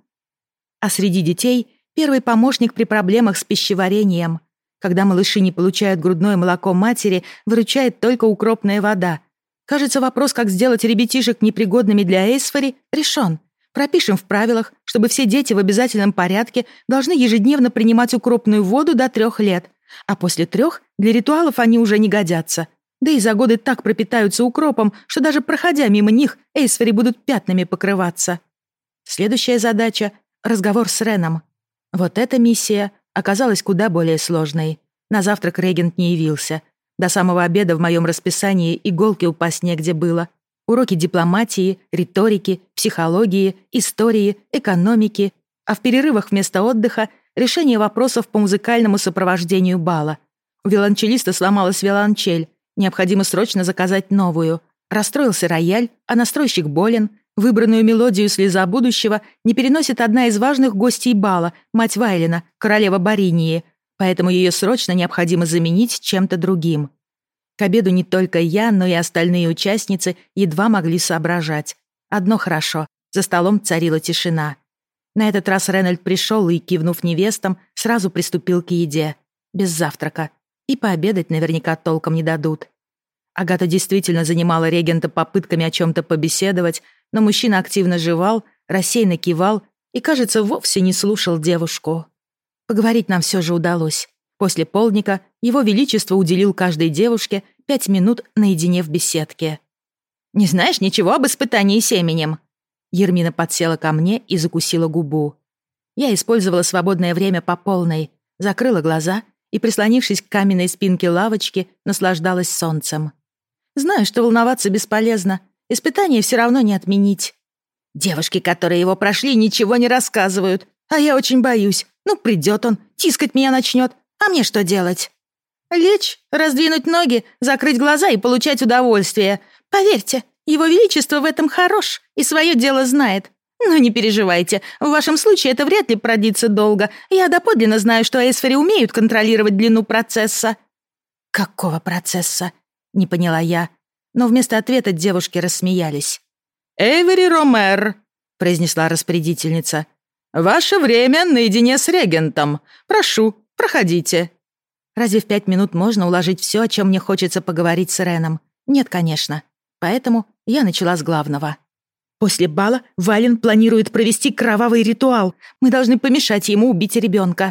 S1: А среди детей первый помощник при проблемах с пищеварением. Когда малыши не получают грудное молоко матери, выручает только укропная вода. Кажется, вопрос, как сделать ребятишек непригодными для Эйсфери, решен. Пропишем в правилах, чтобы все дети в обязательном порядке должны ежедневно принимать укропную воду до 3 лет, а после 3 для ритуалов они уже не годятся. Да и за годы так пропитаются укропом, что даже проходя мимо них, Эйсфери будут пятнами покрываться. Следующая задача — разговор с Реном. Вот эта миссия оказалась куда более сложной. На завтрак регент не явился. До самого обеда в моем расписании иголки упасть негде было. Уроки дипломатии, риторики, психологии, истории, экономики, а в перерывах вместо отдыха решение вопросов по музыкальному сопровождению бала. У виолончелиста сломалась виолончель, необходимо срочно заказать новую. Расстроился рояль, а настройщик болен. Выбранную мелодию «Слеза будущего» не переносит одна из важных гостей бала, мать Вайлена, королева Боринии, поэтому ее срочно необходимо заменить чем-то другим. К обеду не только я, но и остальные участницы едва могли соображать. Одно хорошо — за столом царила тишина. На этот раз Ренальд пришел и, кивнув невестам, сразу приступил к еде. Без завтрака. И пообедать наверняка толком не дадут. Агата действительно занимала регента попытками о чем-то побеседовать, но мужчина активно жевал, рассеянно кивал и, кажется, вовсе не слушал девушку. Поговорить нам все же удалось. После полдника его величество уделил каждой девушке 5 минут наедине в беседке. «Не знаешь ничего об испытании семенем?» Ермина подсела ко мне и закусила губу. Я использовала свободное время по полной, закрыла глаза и, прислонившись к каменной спинке лавочки, наслаждалась солнцем. «Знаю, что волноваться бесполезно. Испытание все равно не отменить. Девушки, которые его прошли, ничего не рассказывают. А я очень боюсь. Ну, придет он, тискать меня начнет. А мне что делать? Лечь, раздвинуть ноги, закрыть глаза и получать удовольствие. Поверьте, его величество в этом хорош и свое дело знает. Но не переживайте, в вашем случае это вряд ли продлится долго. Я доподлинно знаю, что Эйсфери умеют контролировать длину процесса». «Какого процесса?» — не поняла я. Но вместо ответа девушки рассмеялись.
S2: «Эйвери Ромер», — произнесла распорядительница. «Ваше время наедине с регентом. Прошу, проходите».
S1: Разве в 5 минут можно уложить все, о чем мне хочется поговорить с Реном? Нет, конечно. Поэтому я начала с главного. После бала Вайлен планирует провести кровавый ритуал. Мы должны помешать ему убить ребенка.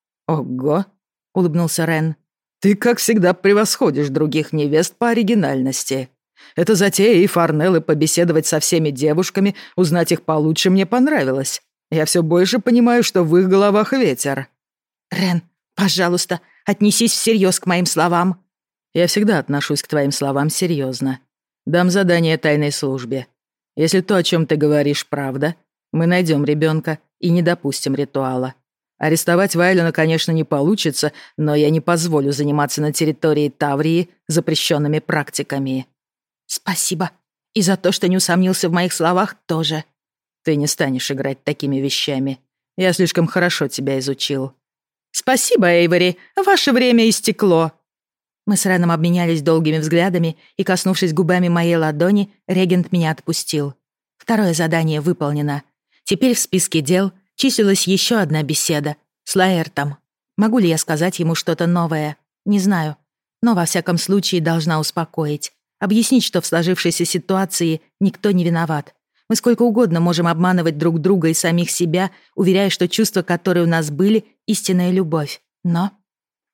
S2: «Ого», — улыбнулся Рен. «Ты, как всегда, превосходишь других невест по оригинальности. Эта затея и Фарнеллы побеседовать со всеми девушками, узнать их получше мне понравилось. Я все больше понимаю, что в их головах ветер».
S1: «Рен, пожалуйста, отнесись всерьез к моим словам».
S2: «Я всегда отношусь к твоим словам серьезно. Дам задание тайной службе. Если то, о чем ты говоришь, правда, мы найдем ребенка и не допустим ритуала. Арестовать Вайлена, конечно, не получится, но я не позволю заниматься на территории Таврии запрещенными практиками».
S1: «Спасибо. И за то, что не усомнился в моих словах, тоже».
S2: «Ты не станешь играть такими вещами. Я слишком хорошо тебя изучил».
S1: «Спасибо, Эйвори. Ваше время истекло». Мы с Реном обменялись долгими взглядами, и, коснувшись губами моей ладони, регент меня отпустил. Второе задание выполнено. Теперь в списке дел числилась еще одна беседа с Лаэртом. Могу ли я сказать ему что-то новое? Не знаю. Но, во всяком случае, должна успокоить. Объяснить, что в сложившейся ситуации никто не виноват. Мы сколько угодно можем обманывать друг друга и самих себя, уверяя, что чувства, которые у нас были, — истинная любовь. Но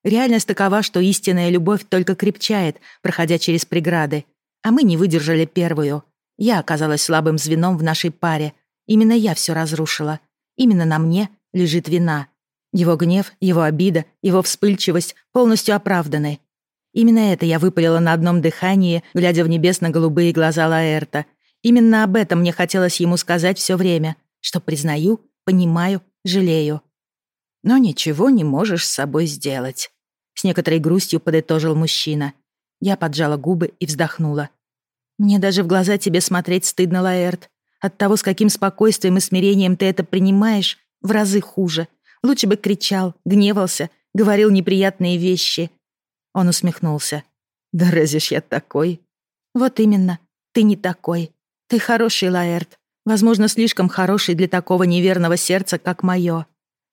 S1: Реальность такова, что истинная любовь только крепчает, проходя через преграды. А мы не выдержали первую. Я оказалась слабым звеном в нашей паре. Именно я все разрушила. Именно на мне лежит вина. Его гнев, его обида, его вспыльчивость полностью оправданы. Именно это я выпалила на одном дыхании, глядя в небесно-голубые глаза Лаэрта. Именно об этом мне хотелось ему сказать все время, что признаю, понимаю, жалею. Но ничего не можешь с собой сделать. С некоторой грустью подытожил мужчина. Я поджала губы и вздохнула. Мне даже в глаза тебе смотреть стыдно, Лаэрт. От того, с каким спокойствием и смирением ты это принимаешь, в разы хуже. Лучше бы кричал, гневался, говорил неприятные вещи. Он усмехнулся. Да разве ж я такой? Вот именно, ты не такой. Ты хороший, Лаэрт. Возможно, слишком хороший для такого неверного сердца, как мое.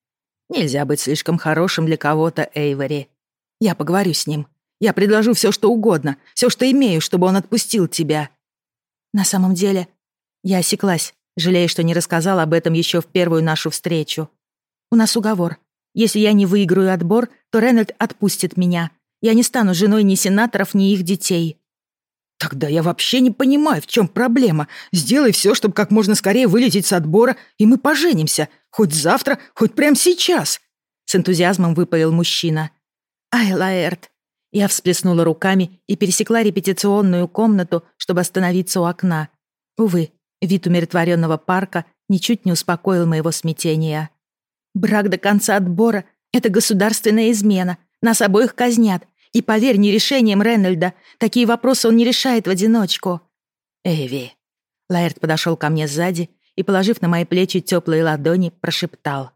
S1: Нельзя быть слишком хорошим для кого-то, Эйвори. Я поговорю с ним. Я предложу все, что угодно, все, что имею, чтобы он отпустил тебя. На самом деле, я осеклась, жалея, что не рассказала об этом еще в первую нашу встречу. У нас уговор. Если я не выиграю отбор, то Рейнольд отпустит меня. Я не стану женой ни сенаторов, ни их детей. Тогда я вообще не понимаю, в чем проблема. Сделай все, чтобы как можно скорее вылететь с отбора, и мы поженимся. Хоть завтра, хоть прямо сейчас. С энтузиазмом выпалил мужчина. Ай, Лаэрт. Я всплеснула руками и пересекла репетиционную комнату, чтобы остановиться у окна. Увы, вид умиротворенного парка ничуть не успокоил моего смятения. Брак до конца отбора — это государственная измена. Нас обоих казнят. И поверь, не решением Рейнольда. Такие вопросы он не решает в одиночку. Эви. Лаэрт подошел ко мне сзади и, положив на мои плечи теплые ладони, прошептал.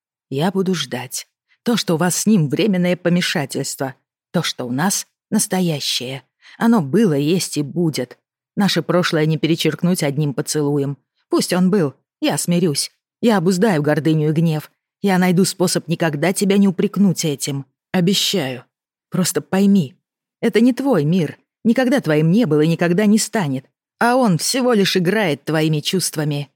S1: Я буду ждать. То, что у вас с ним временное помешательство. То, что у нас настоящее. Оно было, есть и будет. Наше прошлое не перечеркнуть одним поцелуем. Пусть он был. Я смирюсь. Я обуздаю гордыню и гнев. Я найду способ никогда тебя не упрекнуть этим. Обещаю. Просто пойми, это не твой мир. Никогда твоим не был и никогда не станет. А он всего лишь играет твоими чувствами.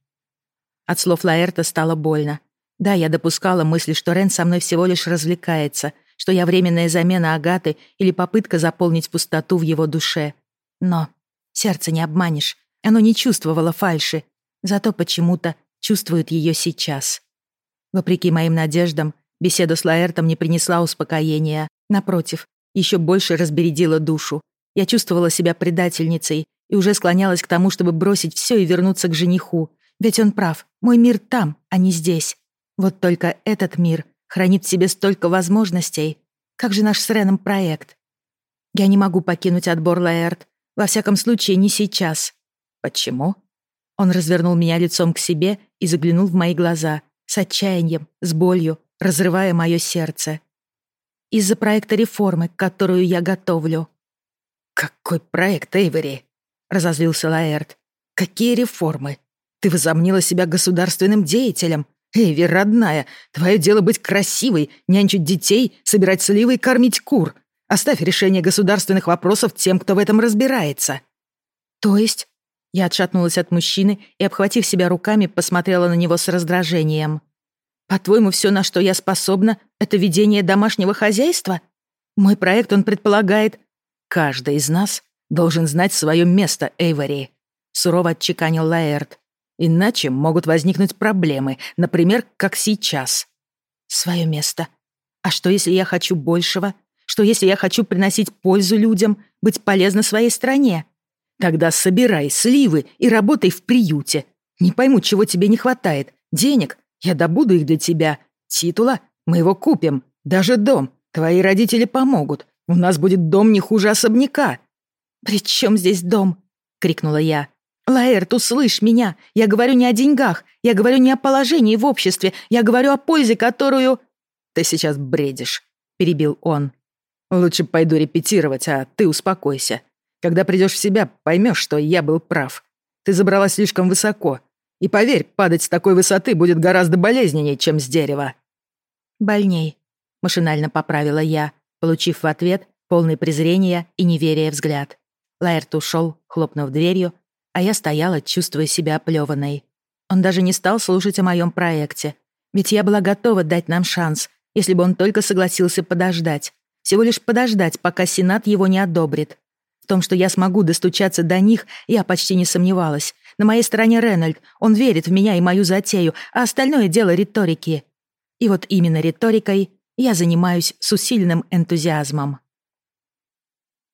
S1: От слов Лаэрта стало больно. Да, я допускала мысль, что Рен со мной всего лишь развлекается, что я временная замена Агаты или попытка заполнить пустоту в его душе. Но сердце не обманешь. Оно не чувствовало фальши. Зато почему-то чувствует ее сейчас. Вопреки моим надеждам, беседа с Лаэртом не принесла успокоения. Напротив, еще больше разбередила душу. Я чувствовала себя предательницей и уже склонялась к тому, чтобы бросить все и вернуться к жениху. Ведь он прав, мой мир там, а не здесь. Вот только этот мир хранит в себе столько возможностей. Как же наш с Реном проект? Я не могу покинуть отбор, Лаэрт. Во всяком случае, не сейчас. Почему? Он развернул меня лицом к себе и заглянул в мои глаза, с отчаянием, с болью, разрывая мое сердце. Из-за проекта реформы, которую я готовлю. «Какой проект, Эйвори?» — разозлился Лаэрт. «Какие реформы? Ты возомнила себя государственным деятелем. Эйви, родная, твое дело быть красивой, нянчить детей, собирать сливы и кормить кур. Оставь решение государственных вопросов тем, кто в этом разбирается». «То есть?» Я отшатнулась от мужчины и, обхватив себя руками, посмотрела на него с раздражением. «По-твоему, все, на что я способна, это ведение домашнего хозяйства? Мой проект, он предполагает...» «Каждый из нас должен знать свое место, Эйвори», — сурово отчеканил Лаэрт. «Иначе могут возникнуть проблемы, например, как сейчас». «Свое место. А что, если я хочу большего? Что, если я хочу приносить пользу людям, быть полезна своей стране? Тогда собирай сливы и работай в приюте. Не пойму, чего тебе не хватает. Денег? Я добуду их для тебя. Титула? Мы его купим. Даже дом. Твои родители помогут. У нас будет дом не хуже особняка». «При чем здесь дом?» — крикнула я. «Лаэрт, услышь меня. Я говорю не о деньгах. Я говорю не о положении в обществе. Я говорю о пользе, которую...» «Ты сейчас бредишь», — перебил он. «Лучше пойду репетировать, а ты успокойся. Когда придешь в себя, поймешь, что я был прав. Ты забралась слишком высоко. И поверь, падать с такой высоты будет гораздо болезненнее, чем с дерева». «Больней», — машинально поправила я, получив в ответ полный презрения и неверия взгляд. Лаэрт ушел, хлопнув дверью, а я стояла, чувствуя себя оплеванной. Он даже не стал слушать о моем проекте, ведь я была готова дать нам шанс, если бы он только согласился подождать. Всего лишь подождать, пока Сенат его не одобрит. В том, что я смогу достучаться до них, я почти не сомневалась. На моей стороне Ренальд, он верит в меня и мою затею, а остальное дело риторики. И вот именно риторикой я занимаюсь с усиленным энтузиазмом.